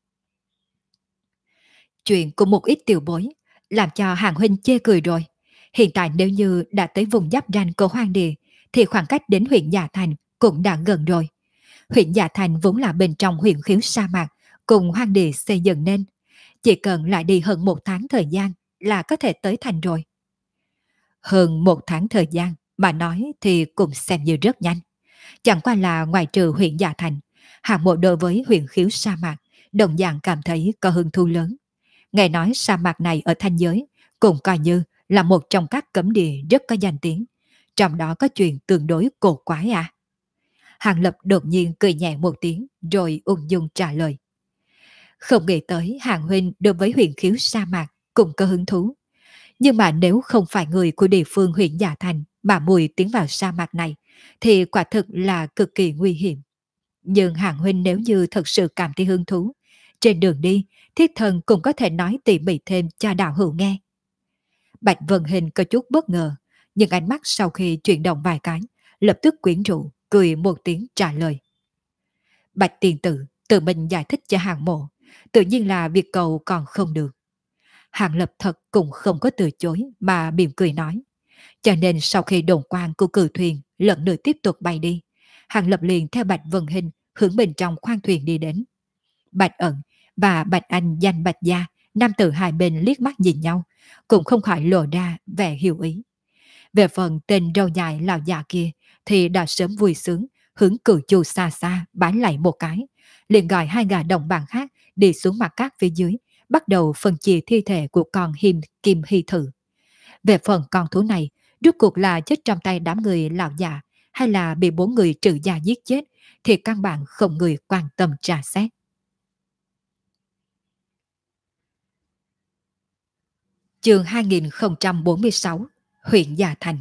Chuyện của một ít tiểu bối, làm cho Hàng huynh chê cười rồi. Hiện tại nếu như đã tới vùng giáp ranh của hoang địa, thì khoảng cách đến huyện Dạ Thành cũng đã gần rồi. Huyện Dạ Thành vốn là bên trong huyện khiếu sa mạc, cùng hoang địa xây dựng nên. Chỉ cần lại đi hơn một tháng thời gian là có thể tới thành rồi. Hơn một tháng thời gian mà nói thì cũng xem như rất nhanh. Chẳng qua là ngoài trừ huyện Dạ Thành, Hàng Mộ đối với huyện khiếu sa mạc đồng dạng cảm thấy có hứng thú lớn. Nghe nói sa mạc này ở Thanh Giới cũng coi như là một trong các cấm địa rất có danh tiếng. Trong đó có chuyện tương đối cổ quái à? Hàng Lập đột nhiên cười nhẹ một tiếng rồi ung dung trả lời. Không nghĩ tới Hàng huynh đối với huyện khiếu sa mạc cũng có hứng thú. Nhưng mà nếu không phải người của địa phương huyện Dạ Thành mà mùi tiến vào sa mạc này, thì quả thực là cực kỳ nguy hiểm. Nhưng Hàng huynh nếu như thật sự cảm thấy hứng thú, trên đường đi, thiết thần cũng có thể nói tỉ mỉ thêm cho đạo hữu nghe. Bạch Vân Hình có chút bất ngờ, nhưng ánh mắt sau khi chuyển động vài cái, lập tức quyến rũ, cười một tiếng trả lời. Bạch tiền tử tự mình giải thích cho Hàng Mộ, tự nhiên là việc cầu còn không được. Hàng Lập thật cũng không có từ chối mà mỉm cười nói. Cho nên sau khi đồn quang của cử thuyền lần nữa tiếp tục bay đi, Hàng Lập liền theo Bạch Vân Hình hướng bên trong khoang thuyền đi đến. Bạch Ẩn và Bạch Anh danh Bạch Gia, nam tử hai bên liếc mắt nhìn nhau, cũng không khỏi lộ ra vẻ hiểu ý. Về phần tên râu dài lão già kia thì đã sớm vui sướng, hướng cửu chu xa xa bái lại một cái, liền gọi hai gã đồng bạn khác đi xuống mặt cát phía dưới, bắt đầu phân chia thi thể của con hiêm kim hy thử. Về phần con thú này, rốt cuộc là chết trong tay đám người lão già hay là bị bốn người Trừ gia giết chết thì căn bản không người quan tâm tra xét. Chương 2046, huyện Dạ Thành.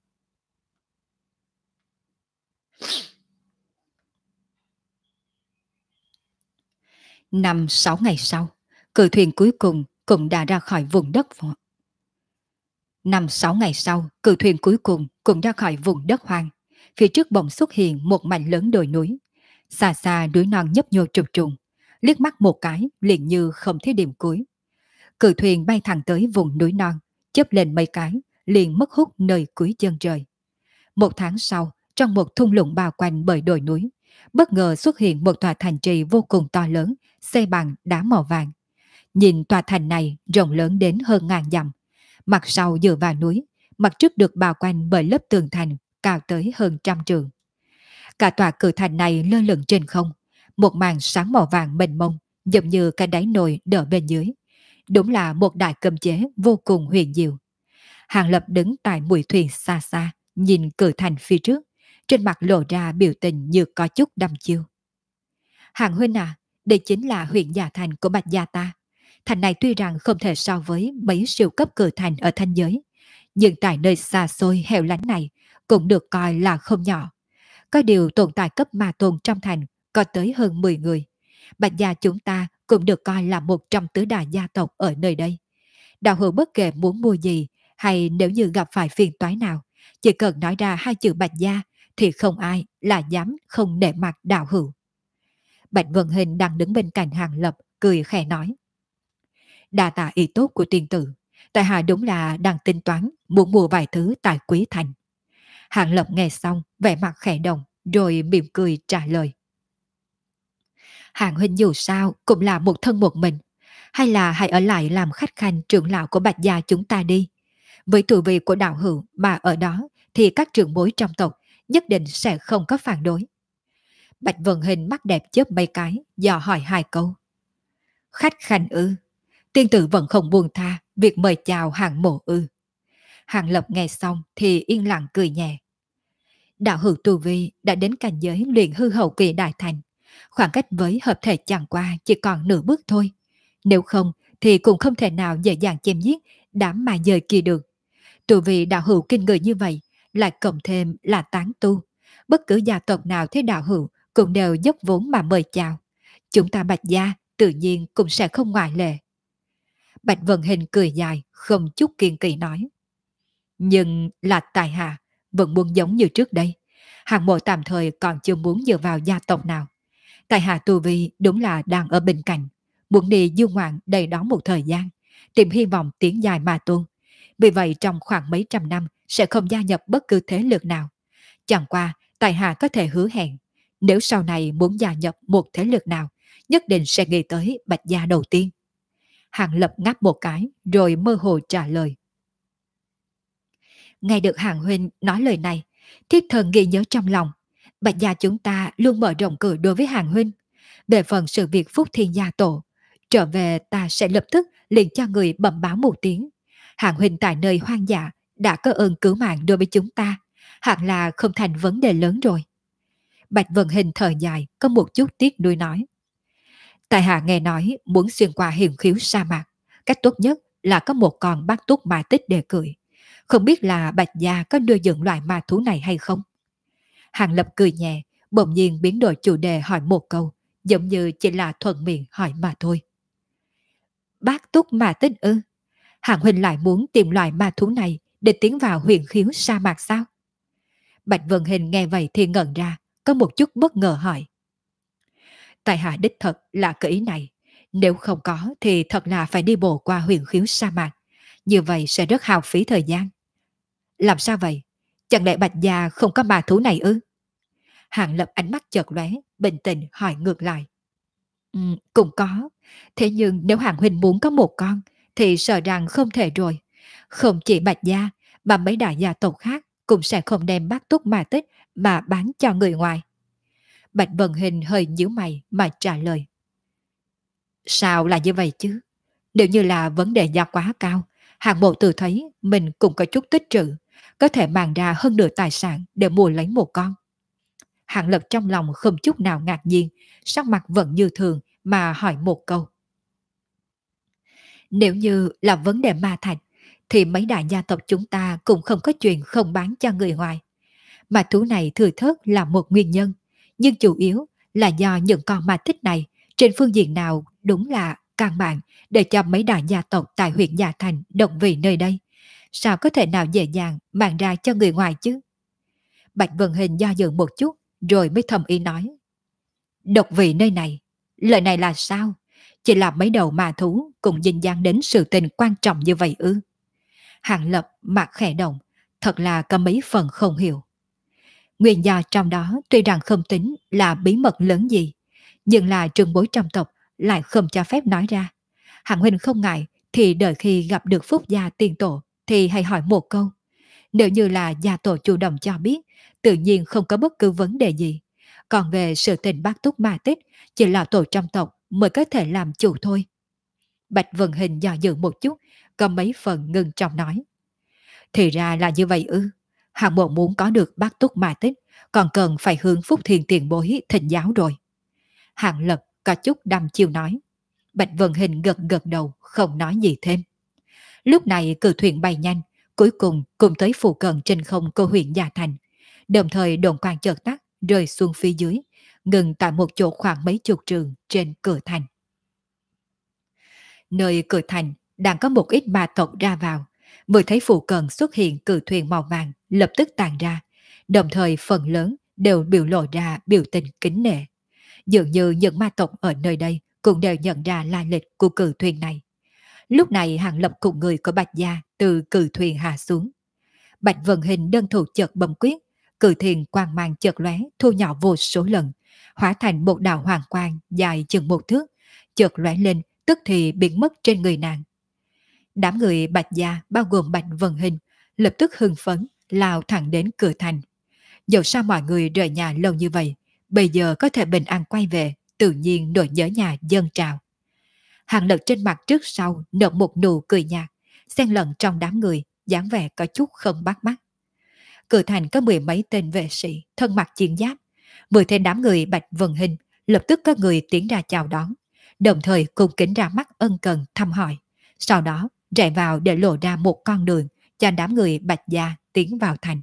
Năm 6 ngày sau, cự thuyền cuối cùng cũng đã ra khỏi vùng đất. Năm 6 ngày sau, cự thuyền cuối cùng cũng ra khỏi vùng đất hoang. Phía trước bỗng xuất hiện một mảnh lớn đồi núi. Xa xa núi non nhấp nhô trùng trùng, liếc mắt một cái liền như không thấy điểm cuối. Cự thuyền bay thẳng tới vùng núi non, chớp lên mấy cái, liền mất hút nơi cuối chân trời. Một tháng sau, trong một thung lũng bao quanh bởi đồi núi, bất ngờ xuất hiện một tòa thành trì vô cùng to lớn, xây bằng đá màu vàng. Nhìn tòa thành này rộng lớn đến hơn ngàn dặm. Mặt sau dựa vào núi, mặt trước được bao quanh bởi lớp tường thành cao tới hơn 100 trượng. Cả tòa cự thành này lơ lửng trên không, một màn sáng màu vàng mênh mông, giống như cái đáy nồi đỡ bên dưới. Đúng là một đại cấm chế vô cùng huyền diệu. Hàng Lập đứng tại mũi thuyền xa xa, nhìn cự thành phía trước, trên mặt lộ ra biểu tình như có chút đăm chiêu. Hàng huynh à, đây chính là huyện Già Thành của Bạch Gia ta. Thành này tuy rằng không thể so với mấy siêu cấp cự thành ở thanh giới, nhưng tại nơi xa xôi hẻo lánh này cũng được coi là không nhỏ. Có điều tồn tại cấp ma tôn trong thành có tới hơn 10 người. Bạch Gia chúng ta cũng được coi là một trong tứ đại gia tộc ở nơi đây. Đạo hữu bất kể muốn mua gì hay nếu như gặp phải phiền toái nào, chỉ cần nói ra hai chữ Bạch Gia thì không ai là dám không nể mặt đạo hữu. Bạch Vân Hình đang đứng bên cạnh Hàng Lập, cười khẽ nói. Đa tạ ý tốt của tiên tử, tại hạ đúng là đang tính toán muốn mua vài thứ tại Quý Thành. Hàng Lập nghe xong, vẻ mặt khẽ động, rồi mỉm cười trả lời. Hàng huynh dù sao cũng là một thân một mình, hay là hãy ở lại làm khách khanh trưởng lão của Bạch Gia chúng ta đi. Với tù vị của đạo hữu mà ở đó thì các trưởng bối trong tộc nhất định sẽ không có phản đối. Bạch Vân Hình mắt đẹp chớp mấy cái, dò hỏi hai câu. Khách khanh ư? Tiên tử vẫn không buông tha việc mời chào Hàng mộ ư? Hàng Lập nghe xong thì yên lặng cười nhẹ. Đạo hữu tu vi đã đến cảnh giới luyện hư hậu kỳ đại thành, khoảng cách với hợp thể chẳng qua chỉ còn nửa bước thôi. Nếu không thì cũng không thể nào dễ dàng chém giết đám mà dời kia được. Tu vi đạo hữu kinh người như vậy, lại cộng thêm là tán tu, bất cứ gia tộc nào thế đạo hữu cũng đều dốc vốn mà mời chào. Chúng ta Bạch Gia tự nhiên cũng sẽ không ngoại lệ. Bạch Vân Hình cười dài, không chút kiên kỵ nói. Nhưng là tài hạ, vẫn muốn giống như trước đây. Hàng mộ tạm thời còn chưa muốn dựa vào gia tộc nào. Tài hạ tu vi đúng là đang ở bên cạnh, muốn đi du ngoạn đầy đó một thời gian, tìm hy vọng tiến dài mà tôn. Vì vậy trong khoảng mấy trăm năm sẽ không gia nhập bất cứ thế lực nào. Chẳng qua, tài hạ có thể hứa hẹn, nếu sau này muốn gia nhập một thế lực nào, nhất định sẽ nghĩ tới Bạch Gia đầu tiên. Hàng Lập ngáp một cái, rồi mơ hồ trả lời. Nghe được Hàng huynh nói lời này, Thiết Thần ghi nhớ trong lòng. Bạch Gia chúng ta luôn mở rộng cửa đối với Hàng huynh. Về phần sự việc Phúc Thiên Gia Tổ, trở về ta sẽ lập tức liền cho người bẩm báo một tiếng. Hàng huynh tại nơi hoang dã đã có ơn cứu mạng đối với chúng ta, hẳn là không thành vấn đề lớn rồi. Bạch Vân Hình thở dài, có một chút tiếc nuối nói. Tại hạ nghe nói muốn xuyên qua hiểm khiếu sa mạc, cách tốt nhất là có một con bát túc ma tích để cười. Không biết là Bạch Gia có nuôi dưỡng loại ma thú này hay không? Hàng Lập cười nhẹ, bỗng nhiên biến đổi chủ đề hỏi một câu, giống như chỉ là thuận miệng hỏi mà thôi. Bát túc ma tích ư? Hàng huynh lại muốn tìm loại ma thú này để tiến vào huyền khiếu sa mạc sao? Bạch Vân Hình nghe vậy thì ngẩn ra, có một chút bất ngờ hỏi. Tại hạ đích thật là cái ý này, nếu không có thì thật là phải đi bộ qua huyền khiếu sa mạc, như vậy sẽ rất hao phí thời gian. Làm sao vậy? Chẳng lẽ Bạch Gia không có ma thú này ư? Hàng Lập ánh mắt chợt lóe, bình tĩnh hỏi ngược lại. Cũng có, thế nhưng nếu Hàng huynh muốn có một con thì sợ rằng không thể rồi. Không chỉ Bạch Gia mà mấy đại gia tộc khác cũng sẽ không đem bát túc ma tích mà bán cho người ngoài. Bạch Vân Hình hơi nhíu mày mà trả lời. Sao là như vậy chứ? Nếu như là vấn đề giá quá cao, Hàng bộ tự thấy mình cũng có chút tích trữ, có thể mang ra hơn nửa tài sản để mua lấy một con. Hàng Lập trong lòng không chút nào ngạc nhiên, sắc mặt vẫn như thường mà hỏi một câu. Nếu như là vấn đề ma thạch, thì mấy đại gia tộc chúng ta cũng không có chuyện không bán cho người ngoài. Mà thú này thừa thớt là một nguyên nhân, nhưng chủ yếu là do những con ma tích này trên phương diện nào đúng là căn bản để cho mấy đại gia tộc tại huyện Gia Thành động vị nơi đây. Sao có thể nào dễ dàng mang ra cho người ngoài chứ? Bạch Vân Hình do dự một chút rồi mới thầm ý nói. Độc vị nơi này, lời này là sao? Chỉ là mấy đầu ma thú cũng dính dáng đến sự tình quan trọng như vậy ư? Hàng Lập mặt khẽ động, thật là có mấy phần không hiểu. Nguyên do trong đó tuy rằng không tính là bí mật lớn gì, nhưng là trường bối trong tộc lại không cho phép nói ra. Hạng huynh không ngại thì đợi khi gặp được phúc gia tiền tổ thì hãy hỏi một câu. Nếu như là gia tổ chủ động cho biết, tự nhiên không có bất cứ vấn đề gì. Còn về sự tình bác túc ma tích, chỉ là tổ trong tộc mới có thể làm chủ thôi. Bạch Vân Hình dò dự một chút, có mấy phần ngưng trọng nói. Thì ra là như vậy ư. Hạng bộ muốn có được bác túc ma tích, còn cần phải hướng Phúc Thiền tiền bối thịnh giáo rồi. Hạng Lập có chút đăm chiêu nói. Bạch Vân Hình gật gật đầu, không nói gì thêm. Lúc này cử thuyền bay nhanh, cuối cùng cùng tới phụ cận trên không của huyện Gia Thành. Đồng thời đồn quang chợt tắt, rơi xuống phía dưới, ngừng tại một chỗ khoảng mấy chục trường trên cửa thành. Nơi cửa thành đang có một ít ma tộc ra vào, vừa thấy phụ cận xuất hiện cử thuyền màu vàng lập tức tàn ra, đồng thời phần lớn đều biểu lộ ra biểu tình kính nể. Dường như những ma tộc ở nơi đây cũng đều nhận ra lai lịch của cử thuyền này. Lúc này Hàng Lập cùng người của Bạch Gia từ cử thuyền hạ xuống. Bạch Vân Hình đơn thủ chợt bấm quyết, cử thuyền quang mang chợt lóe thu nhỏ vô số lần, hóa thành một đạo hoàng quang dài chừng một thước, chợt lóe lên tức thì biến mất trên người nàng. Đám người Bạch Gia bao gồm Bạch Vân Hình lập tức hưng phấn lao thẳng đến cửa thành. Dẫu sao mọi người rời nhà lâu như vậy, bây giờ có thể bình an quay về, tự nhiên nỗi nhớ nhà dâng trào. Hàng Lập trên mặt trước sau nở một nụ cười nhạt, xen lẫn trong đám người, dáng vẻ có chút không bắt mắt. Cửa thành có mười mấy tên vệ sĩ thân mặc chiến giáp, vừa thấy đám người Bạch Vân Hình, lập tức có người tiến ra chào đón, đồng thời cung kính ra mắt ân cần thăm hỏi. Sau đó chạy vào để lộ ra một con đường cho đám người Bạch Gia tiến vào thành.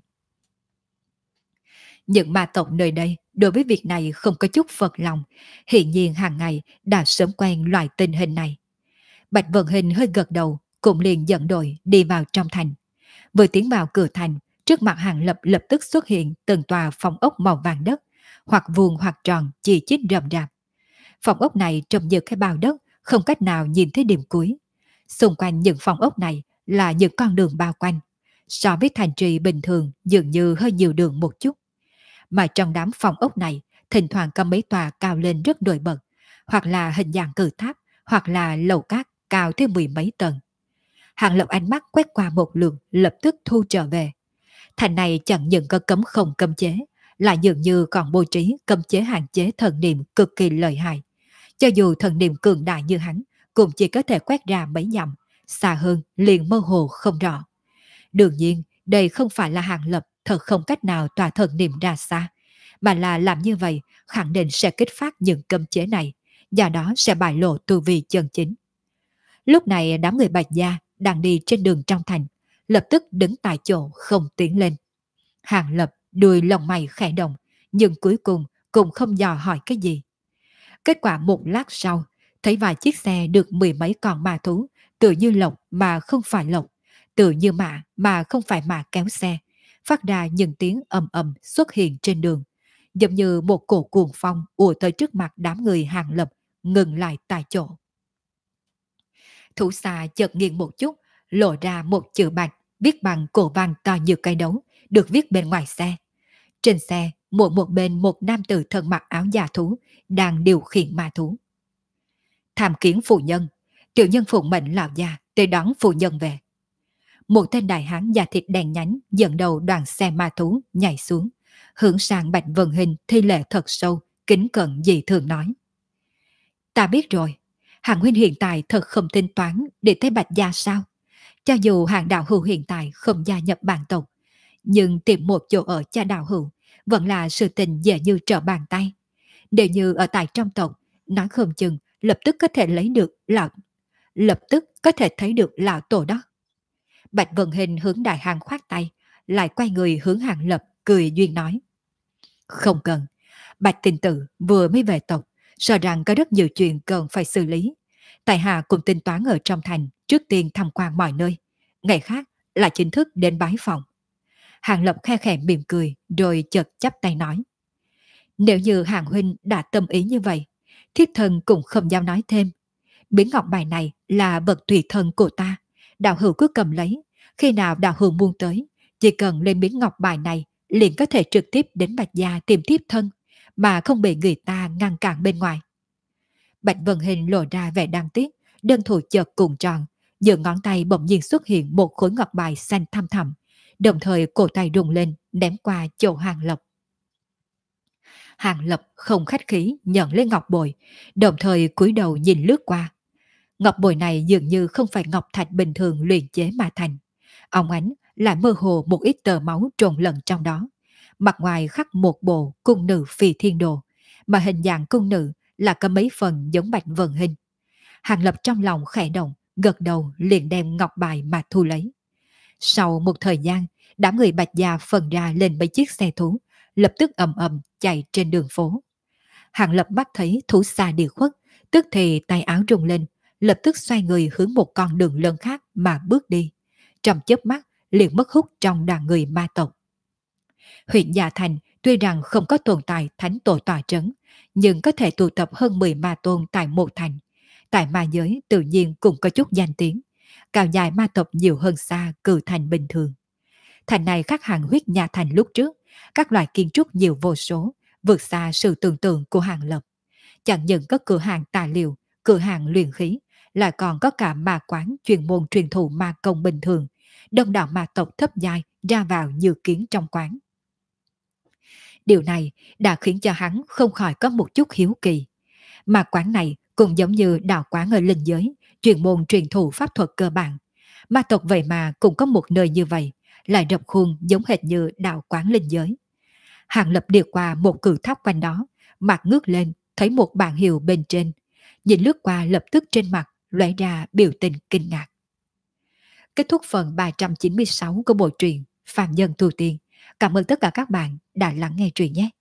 Những ma tộc nơi đây đối với việc này không có chút phật lòng, hiển nhiên hàng ngày đã sớm quen loại tình hình này. Bạch Vân Hình hơi gật đầu, cũng liền dẫn đội đi vào trong thành. Vừa tiến vào cửa thành, trước mặt Hàng Lập lập tức xuất hiện từng tòa phòng ốc màu vàng đất, hoặc vuông hoặc tròn chỉ chít rậm rạp. Phòng ốc này trông như cái bao đất, không cách nào nhìn thấy điểm cuối. Xung quanh những phòng ốc này là những con đường bao quanh. So với thành trì bình thường dường như hơi nhiều đường một chút. Mà trong đám phòng ốc này, thỉnh thoảng có mấy tòa cao lên rất nổi bật, hoặc là hình dạng cử tháp, hoặc là lầu cát cao thêm mười mấy tầng. Hàng Lập ánh mắt quét qua một lượt lập tức thu trở về. Thành này chẳng những có cấm không cấm chế, lại dường như còn bố trí cấm chế hạn chế thần niệm cực kỳ lợi hại. Cho dù thần niệm cường đại như hắn, cũng chỉ có thể quét ra mấy dặm, xa hơn liền mơ hồ không rõ. Đương nhiên, đây không phải là Hàng Lập thật không cách nào tỏa thần niệm ra xa, mà là làm như vậy khẳng định sẽ kích phát những cấm chế này, do đó sẽ bại lộ tu vi chân chính. Lúc này đám người Bạch Gia đang đi trên đường trong thành, lập tức đứng tại chỗ không tiến lên. Hàng Lập đuôi lông mày khẽ động, nhưng cuối cùng cũng không dò hỏi cái gì. Kết quả một lát sau, thấy vài chiếc xe được mười mấy con ma thú, tự như lộc mà không phải lộc, tự như mã mà không phải mã kéo xe, phát ra những tiếng ầm ầm xuất hiện trên đường, giống như một cổ cuồng phong ùa tới trước mặt đám người Hàng Lập, ngừng lại tại chỗ. Thủ xa chợt nghiêng một chút, lộ ra một chữ bạch viết bằng cổ văn to như cây đấu, được viết bên ngoài xe. Trên xe, mỗi một bên một nam tử thân mặc áo da thú đang điều khiển ma thú. Tham kiến phụ nhân, tiểu nhân phụng mệnh lão già tới đón phụ nhân về. Một tên đại hán da thịt đen nhánh dẫn đầu đoàn xe ma thú nhảy xuống, hướng sang Bạch Vân Hình thi lễ thật sâu, kính cẩn dị thường nói. Ta biết rồi, Hàng huynh hiện tại thật không tính toán để thấy Bạch Gia sao? Cho dù Hàng đạo hữu hiện tại không gia nhập bản tộc, nhưng tìm một chỗ ở cho đạo hữu vẫn là sự tình dễ như trở bàn tay. Nếu như ở tại trong tộc, nói không chừng lập tức có thể lập tức có thể thấy được lão tổ đó. Bạch Vân Hình hướng đại hàng khoát tay, lại quay người hướng Hàng Lập cười duyên nói. Không cần, Bạch tình tử vừa mới về tộc, sợ rằng có rất nhiều chuyện cần phải xử lý. Tại hạ cùng tính toán ở trong thành, trước tiên tham quan mọi nơi. Ngày khác là chính thức đến bái phòng. Hàng Lập khe khẽ mỉm cười, rồi chợt chắp tay nói. Nếu như Hàng huynh đã tâm ý như vậy, thiếp thân cũng không dám nói thêm. Miếng ngọc bài này là vật tùy thân của ta, đạo hữu cứ cầm lấy. Khi nào đạo hữu muốn tới, chỉ cần lên miếng ngọc bài này liền có thể trực tiếp đến Bạch Gia tìm thiếp thân, mà không bị người ta ngăn cản bên ngoài. Bạch Vân Hình lộ ra vẻ đáng tiếc, đơn thủ chợt cuộn tròn, giữa ngón tay bỗng nhiên xuất hiện một khối ngọc bài xanh thăm thẳm, đồng thời cổ tay rung lên ném qua chỗ Hàng Lập. Hàng Lập không khách khí nhận lấy ngọc bội, đồng thời cúi đầu nhìn lướt qua. Ngọc bội này dường như không phải ngọc thạch bình thường luyện chế mà thành. Óng ánh lại mơ hồ một ít tờ máu trộn lẫn trong đó. Mặt ngoài khắc một bộ cung nữ phi thiên đồ, mà hình dạng cung nữ là có mấy phần giống Bạch Vân Hình. Hàng Lập trong lòng khẽ động, gật đầu liền đem ngọc bài mà thu lấy. Sau một thời gian, đám người Bạch Gia phân ra lên mấy chiếc xe thú, lập tức ầm ầm chạy trên đường phố. Hàng Lập bắt thấy thú xa đi khuất, tức thì tay áo rung lên, lập tức xoay người hướng một con đường lớn khác mà bước đi. Trong chớp mắt, liền mất hút trong đoàn người ma tộc. Huyện Gia Thành tuy rằng không có tồn tại thánh tổ tòa trấn, nhưng có thể tụ tập hơn 10 ma tôn tại một thành. Tại ma giới tự nhiên cũng có chút danh tiếng, cao dài ma tộc nhiều hơn xa cử thành bình thường. Thành này khác hẳn huyết nhà thành lúc trước, các loại kiến trúc nhiều vô số, vượt xa sự tưởng tượng của Hàng Lập. Chẳng những có cửa hàng tài liệu, cửa hàng luyện khí, lại còn có cả ma quán chuyên môn truyền thụ ma công bình thường, đông đảo ma tộc thấp giai ra vào như kiến trong quán. Điều này đã khiến cho hắn không khỏi có một chút hiếu kỳ. Ma quán này cũng giống như đạo quán ở linh giới, chuyên môn truyền thụ pháp thuật cơ bản. Ma tộc vậy mà cũng có một nơi như vậy, lại rộng khuôn giống hệt như đạo quán linh giới. Hàng Lập đi qua một cự tháp quanh đó, mặt ngước lên, thấy một bảng hiệu bên trên. Nhìn lướt qua lập tức trên mặt, lóe ra biểu tình kinh ngạc. Kết thúc phần 396 của bộ truyện Phàm Nhân Tu Tiên. Cảm ơn tất cả các bạn đã lắng nghe truyện nhé.